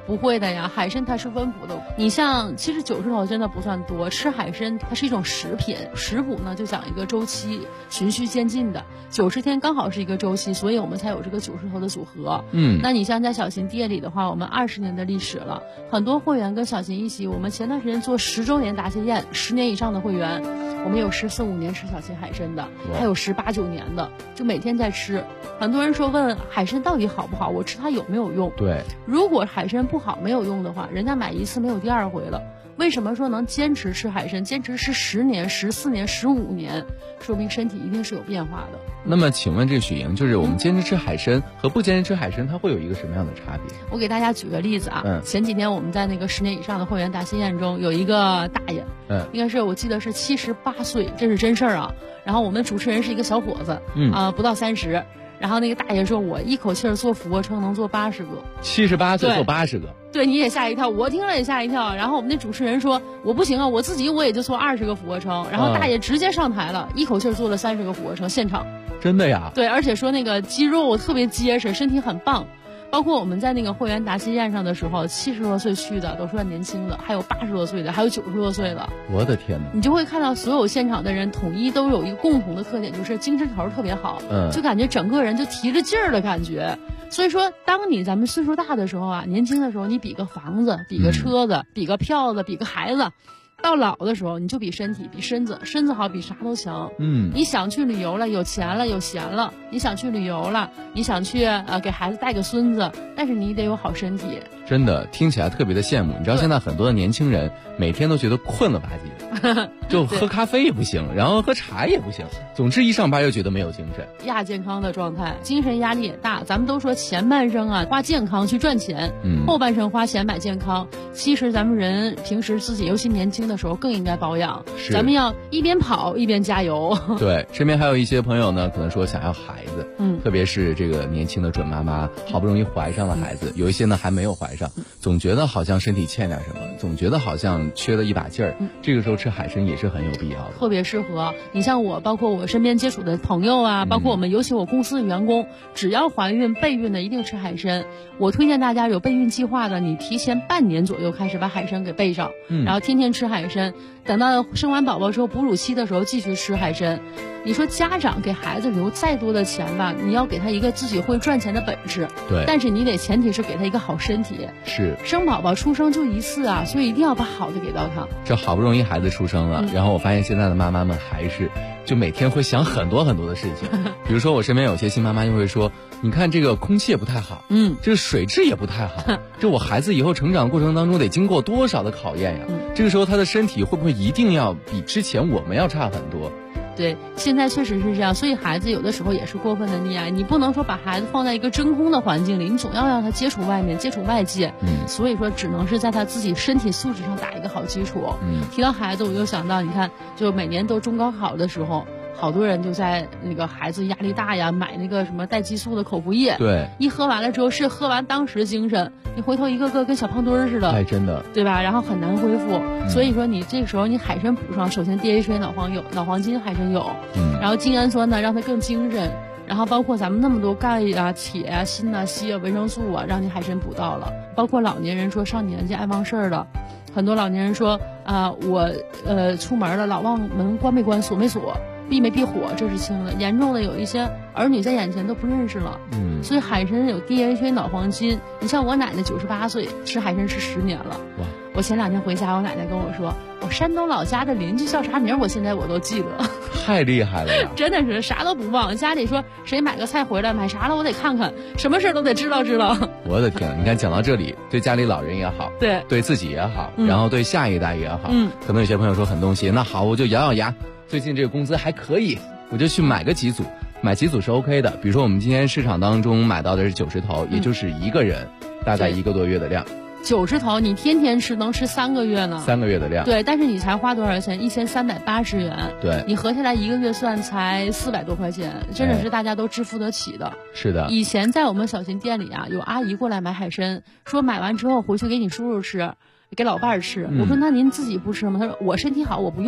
不会的呀，海参它是温补的。你像其实90头真的不算多，吃海参它是一种食品，食补呢就讲一个周期，循序渐进的，90天刚好是一个周期，所以我们才有这个90头的组合。那你像在小秦店里的话，我们20年的历史了，很多会员跟小秦一起，我们前段时间做10周年答谢宴，10年以上的会员，我们有14、15年吃小秦海参的，还有18、19年的，就每天在吃。很多人说问海参到底好不好，我吃它有没有用？ 对， 如果海参不好没有用的话，人家买一次没有第二回了。为什么说能坚持吃海参，坚持吃10年、14年、15年，说明身体一定是有变化的。 那么请问这许莹，就是我们坚持吃海参和不坚持吃海参，它会有一个什么样的差别？ 我给大家举个例子啊，前几天我们在那个10年以上的会员答谢宴中，有一个大爷，应该是我记得是78岁，这是真事儿啊。然后我们主持人是一个小伙子，不到30。然后那个大爷说，我一口气做俯卧撑能做80个 ，78岁做80个， 对，你也吓一跳，我听了也吓一跳。然后我们那主持人说，我不行啊，我自己也就做20个俯卧撑。然后大爷直接上台了，一口气做了30个俯卧撑，现场。 真的呀？ 对，而且说那个肌肉特别结实，身体很棒。包括我们在那个会员答谢宴上的时候，70多岁去的都算年轻的，还有80多岁的，还有90多岁的。 我的天哪！ 你就会看到所有现场的人统一都有一个共同的特点，就是精神头特别好，就感觉整个人就提着劲儿的感觉。所以说，当咱们岁数大的时候啊，年轻的时候，你比个房子，比个车子，比个票子，比个孩子。到老的时候，你就比身体，比身子好，比啥都强。你想去旅游了，有钱了，有闲了，你想去旅游了，你想去给孩子带个孙子，但是你得有好身体。 真的听起来特别的羡慕。你知道现在很多的年轻人每天都觉得困了吧唧的，就喝咖啡也不行，然后喝茶也不行，总之一上班就觉得没有精神， 亚健康的状态，精神压力也大。咱们都说前半生啊花健康去赚钱，后半生花钱买健康。其实咱们人平时自己尤其年轻的时候更应该保养，咱们要一边跑一边加油。 对，身边还有一些朋友呢，可能说想要孩子，特别是这个年轻的准妈妈，好不容易怀上了孩子，有一些呢还没有怀上，总觉得好像身体欠点什么，总觉得好像缺了一把劲儿，这个时候吃海参也是很有必要的， 特别适合。你像我，包括我身边接触的朋友啊，包括我们尤其我公司的员工，只要怀孕备孕的一定吃海参。我推荐大家有备孕计划的，你提前半年左右开始把海参给备上，然后天天吃海参，等到生完宝宝之后哺乳期的时候继续吃海参。你说家长给孩子留再多的钱吧，你要给他一个自己会赚钱的本事， 对， 但是你得前提是给他一个好身体。 是， 生宝宝出生就一次啊，所以一定要把好的给到他。 这好不容易孩子出生了，然后我发现现在的妈妈们还是就每天会想很多很多的事情，比如说我身边有些新妈妈就会说，你看这个空气也不太好，这个水质也不太好，这我孩子以后成长过程当中得经过多少的考验呀？这个时候他的身体会不会一定要比之前我们要差很多？ 对，现在确实是这样，所以孩子有的时候也是过分的溺爱，你不能说把孩子放在一个真空的环境里，你总要让他接触外面，接触外界，所以说只能是在他自己身体素质上打一个好基础。提到孩子，我就想到，你看，就每年都中高考的时候，好多人就在那个孩子压力大呀，买那个什么带激素的口服液， 对， 一喝完了之后是喝完当时精神，你回头一个个跟小胖墩儿似的， 哎，真的， 对吧？然后很难恢复，所以说你这个时候你海参补上，首先 DHA 脑黄金海参有，然后精氨酸呢让它更精神，然后包括咱们那么多钙啊、铁啊、锌啊、硒啊、维生素啊，让你海参补到了。包括老年人说上年纪爱忘事儿了，很多老年人说我出门了老忘门关没关锁没锁。避没避火，这是轻的，严重的有一些儿女在眼前都不认识了。所以海参有 DHA 脑黄金。你像我奶奶98岁，吃海参吃10年了。哇！我前2天回家，我奶奶跟我说，我山东老家的邻居叫啥名，我现在我都记得。 太厉害了呀！ 真的是啥都不忘。家里说谁买个菜回来买啥了，我得看看，什么事都得知道。 我的天，你看讲到这里，对家里老人也好，对自己也好，然后对下一代也好，可能有些朋友说很动心，那好，我就咬咬牙。最近这个工资还可以，我就去买个几组，买几组是 OK 的。比如说我们今天市场当中买到的是90头，也就是一个人大概1个多月的量。 90头你天天吃能吃3个月呢 ，3个月的量。 对，但是你才花多少钱？1380元。 对， 你合下来1个月算才400多块钱，真的是大家都支付得起的。 是的。 以前在我们小秦店里啊，有阿姨过来买海参，说买完之后回去给你叔叔吃，给老伴儿吃。我说那您自己不吃吗？他说我身体好，我不用。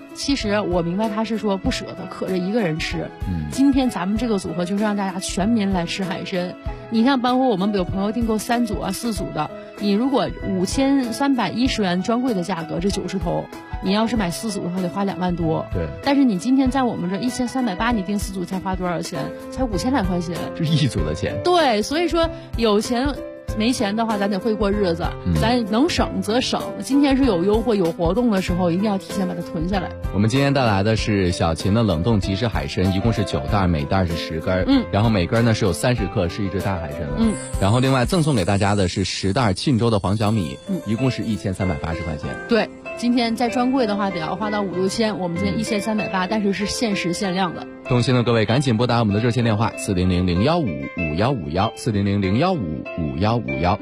其实我明白他是说不舍得渴着一个人吃。今天咱们这个组合就是让大家全民来吃海参。你看，包括我们有朋友订购3组啊、4组的，你如果5310元专柜的价格，这90头，你要是买4组的话，得花2万多。 对。 但是你今天在我们这1380，你订4组才花多少钱？才5000来块钱。 这是1组的钱。 对，所以说有钱。没钱的话，咱得会过日子，咱能省则省。今天是有优惠、有活动的时候，一定要提前把它囤下来。 我们今天带来的是小秦的冷冻即食海参，一共是9袋，每袋是10根，然后每根呢是有30克，是一只大海参了。然后另外赠送给大家的是10袋沁州的黄小米，一共是1380块钱。 对，今天在专柜的话得要花到5、6千，我们今天1380，但是是限时限量的。 动心的各位赶紧拨打我们的热线电话400-015-5151，400-015-5151。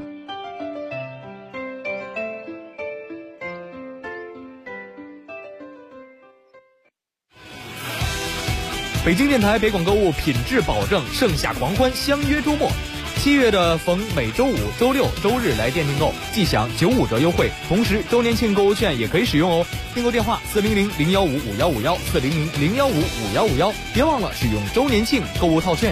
北京电台北广购物品质保证，盛夏狂欢，相约周末。7月的逢每周五、周六、周日来店订购，即享95折优惠，同时周年庆购物券也可以使用哦。订购电话400-015-5151，400-015-5151，别忘了使用周年庆购物套券。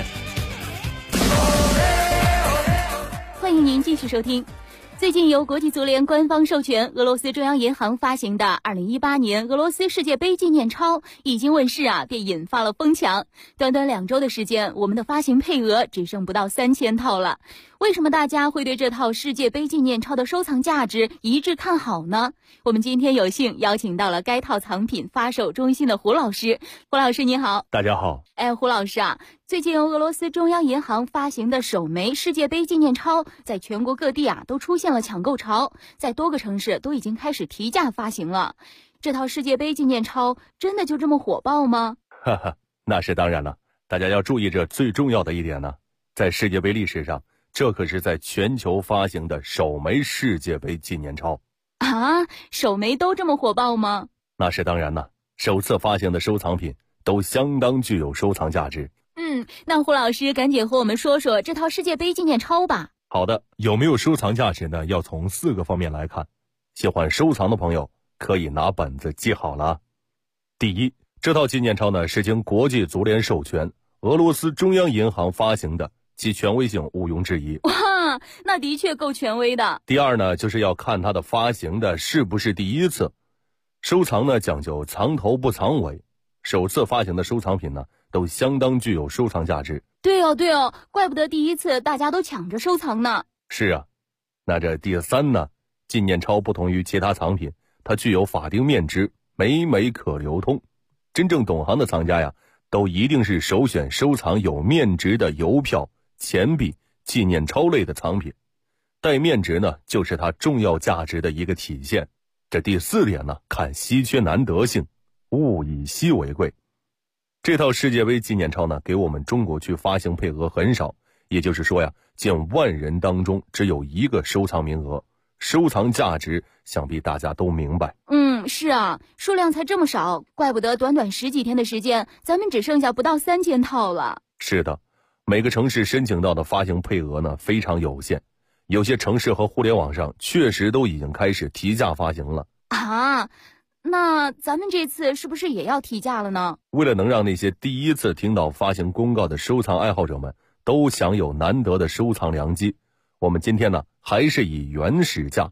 欢迎您继续收听。最近由国际足联官方授权，俄罗斯中央银行发行的2018年俄罗斯世界杯纪念钞已经问世啊，便引发了疯抢。短短2周的时间，我们的发行配额只剩不到3000套了。为什么大家会对这套世界杯纪念钞的收藏价值一致看好呢？我们今天有幸邀请到了该套藏品发售中心的胡老师。胡老师你好。 大家好。 胡老师啊，最近由俄罗斯中央银行发行的首枚世界杯纪念钞在全国各地啊都出现了抢购潮，在多个城市都已经开始提价发行了。这套世界杯纪念钞真的就这么火爆吗？ 哈哈，那是当然了。大家要注意这最重要的一点呢，在世界杯历史上，这可是在全球发行的首枚世界杯纪念钞啊！首枚都这么火爆吗？ 那是当然了，首次发行的收藏品都相当具有收藏价值。 那胡老师赶紧和我们说说这套世界杯纪念钞吧。 好的，有没有收藏价值呢？要从4个方面来看。喜欢收藏的朋友可以拿本子记好了。第一，这套纪念钞呢是经国际足联授权，俄罗斯中央银行发行的，其权威性毋庸置疑。 哇，那的确够权威的。 第二呢，就是要看它的发行的是不是第一次。收藏呢讲究藏头不藏尾，首次发行的收藏品呢都相当具有收藏价值。 对哦，怪不得第一次大家都抢着收藏呢。 是啊，那这第3呢，纪念钞不同于其他藏品，它具有法定面值，每枚可流通。真正懂行的藏家呀，都一定是首选收藏有面值的邮票、钱币、纪念钞类的藏品。带面值呢，就是它重要价值的一个体现。这第4点呢，看稀缺难得性，物以稀为贵。这套世界杯纪念钞呢，给我们中国区发行配额很少，也就是说呀，近万人当中只有1个收藏名额，收藏价值想必大家都明白。 是啊，数量才这么少，怪不得短短10几天的时间，咱们只剩下不到3000套了。 是的，每个城市申请到的发行配额呢非常有限，有些城市和互联网上确实都已经开始提价发行了。 啊，那咱们这次是不是也要提价了呢？ 为了能让那些第一次听到发行公告的收藏爱好者们都享有难得的收藏良机，我们今天呢还是以原始价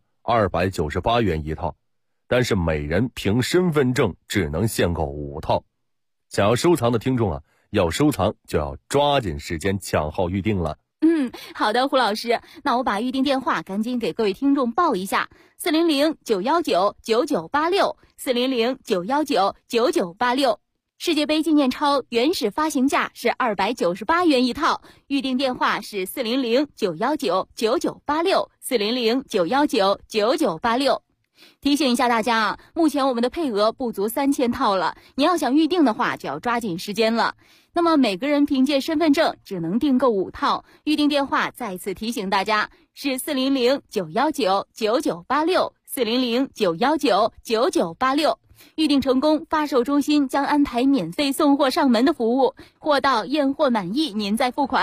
298元一套，但是每人凭身份证只能限购5套。想要收藏的听众啊，要收藏就要抓紧时间抢号预定了。 好的，胡老师，那我把预定电话赶紧给各位听众报一下：400-919-9986，400-919-9986。世界杯纪念钞原始发行价是298元一套，预定电话是400-919-9986，400-919-9986。提醒一下大家啊，目前我们的配额不足3000套了，你要想预定的话就要抓紧时间了。那么每个人凭借身份证只能订购5套，预定电话再次提醒大家是400-919-9986，400-919-9986。预定成功，发售中心将安排免费送货上门的服务，货到验货满意您再付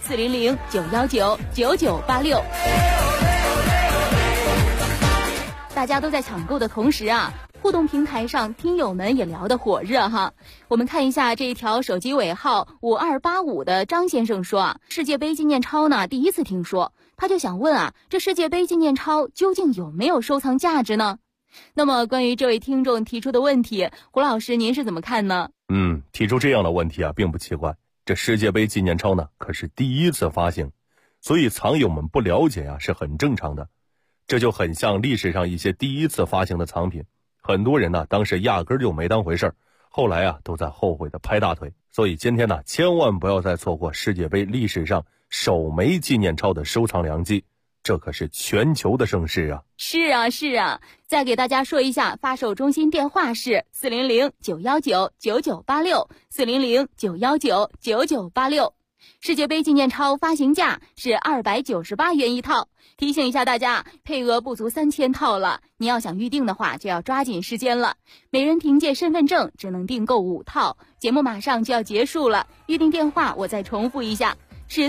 款。400-919-9986，400-919-9986。 大家都在抢购的同时啊，互动平台上听友们也聊得火热哈。我们看一下这一条手机尾号5285的张先生说啊，世界杯纪念钞呢第一次听说，他就想问啊，这世界杯纪念钞究竟有没有收藏价值呢？那么关于这位听众提出的问题，胡老师您是怎么看呢？ 提出这样的问题啊，并不奇怪。这世界杯纪念钞呢，可是第一次发行，所以藏友们不了解啊，是很正常的。这就很像历史上一些第一次发行的藏品，很多人呢当时压根就没当回事儿，后来啊都在后悔的拍大腿。所以今天呢，千万不要再错过世界杯历史上首枚纪念钞的收藏良机，这可是全球的盛事啊！ 是啊，再给大家说一下，发售中心电话是400-919-9986，400-919-9986。世界杯纪念钞发行价是298元一套。提醒一下大家，配额不足3000套了，你要想预定的话就要抓紧时间了。每人凭借身份证只能订购5套，节目马上就要结束了，预定电话我再重复一下，是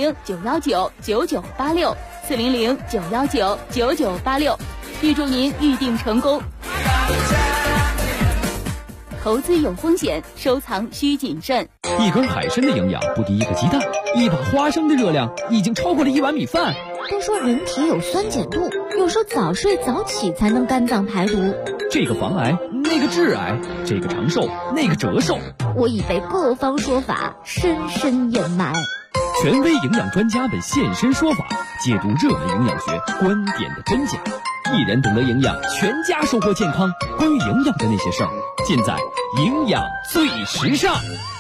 400-919-9986，400-919-9986。预祝您预定成功。投资有风险，收藏需谨慎。 一根海参的营养不敌一个鸡蛋，一把花生的热量已经超过了1碗米饭。 都说人体有酸碱度，有时候早睡早起才能肝脏排毒。 这个防癌，那个致癌，这个长寿，那个折寿。 我已被各方说法深深掩埋。 权威营养专家们现身说法，解读热门营养学观点的真假。一人懂得营养，全家收获健康。关于营养的那些事儿，尽在营养最时尚。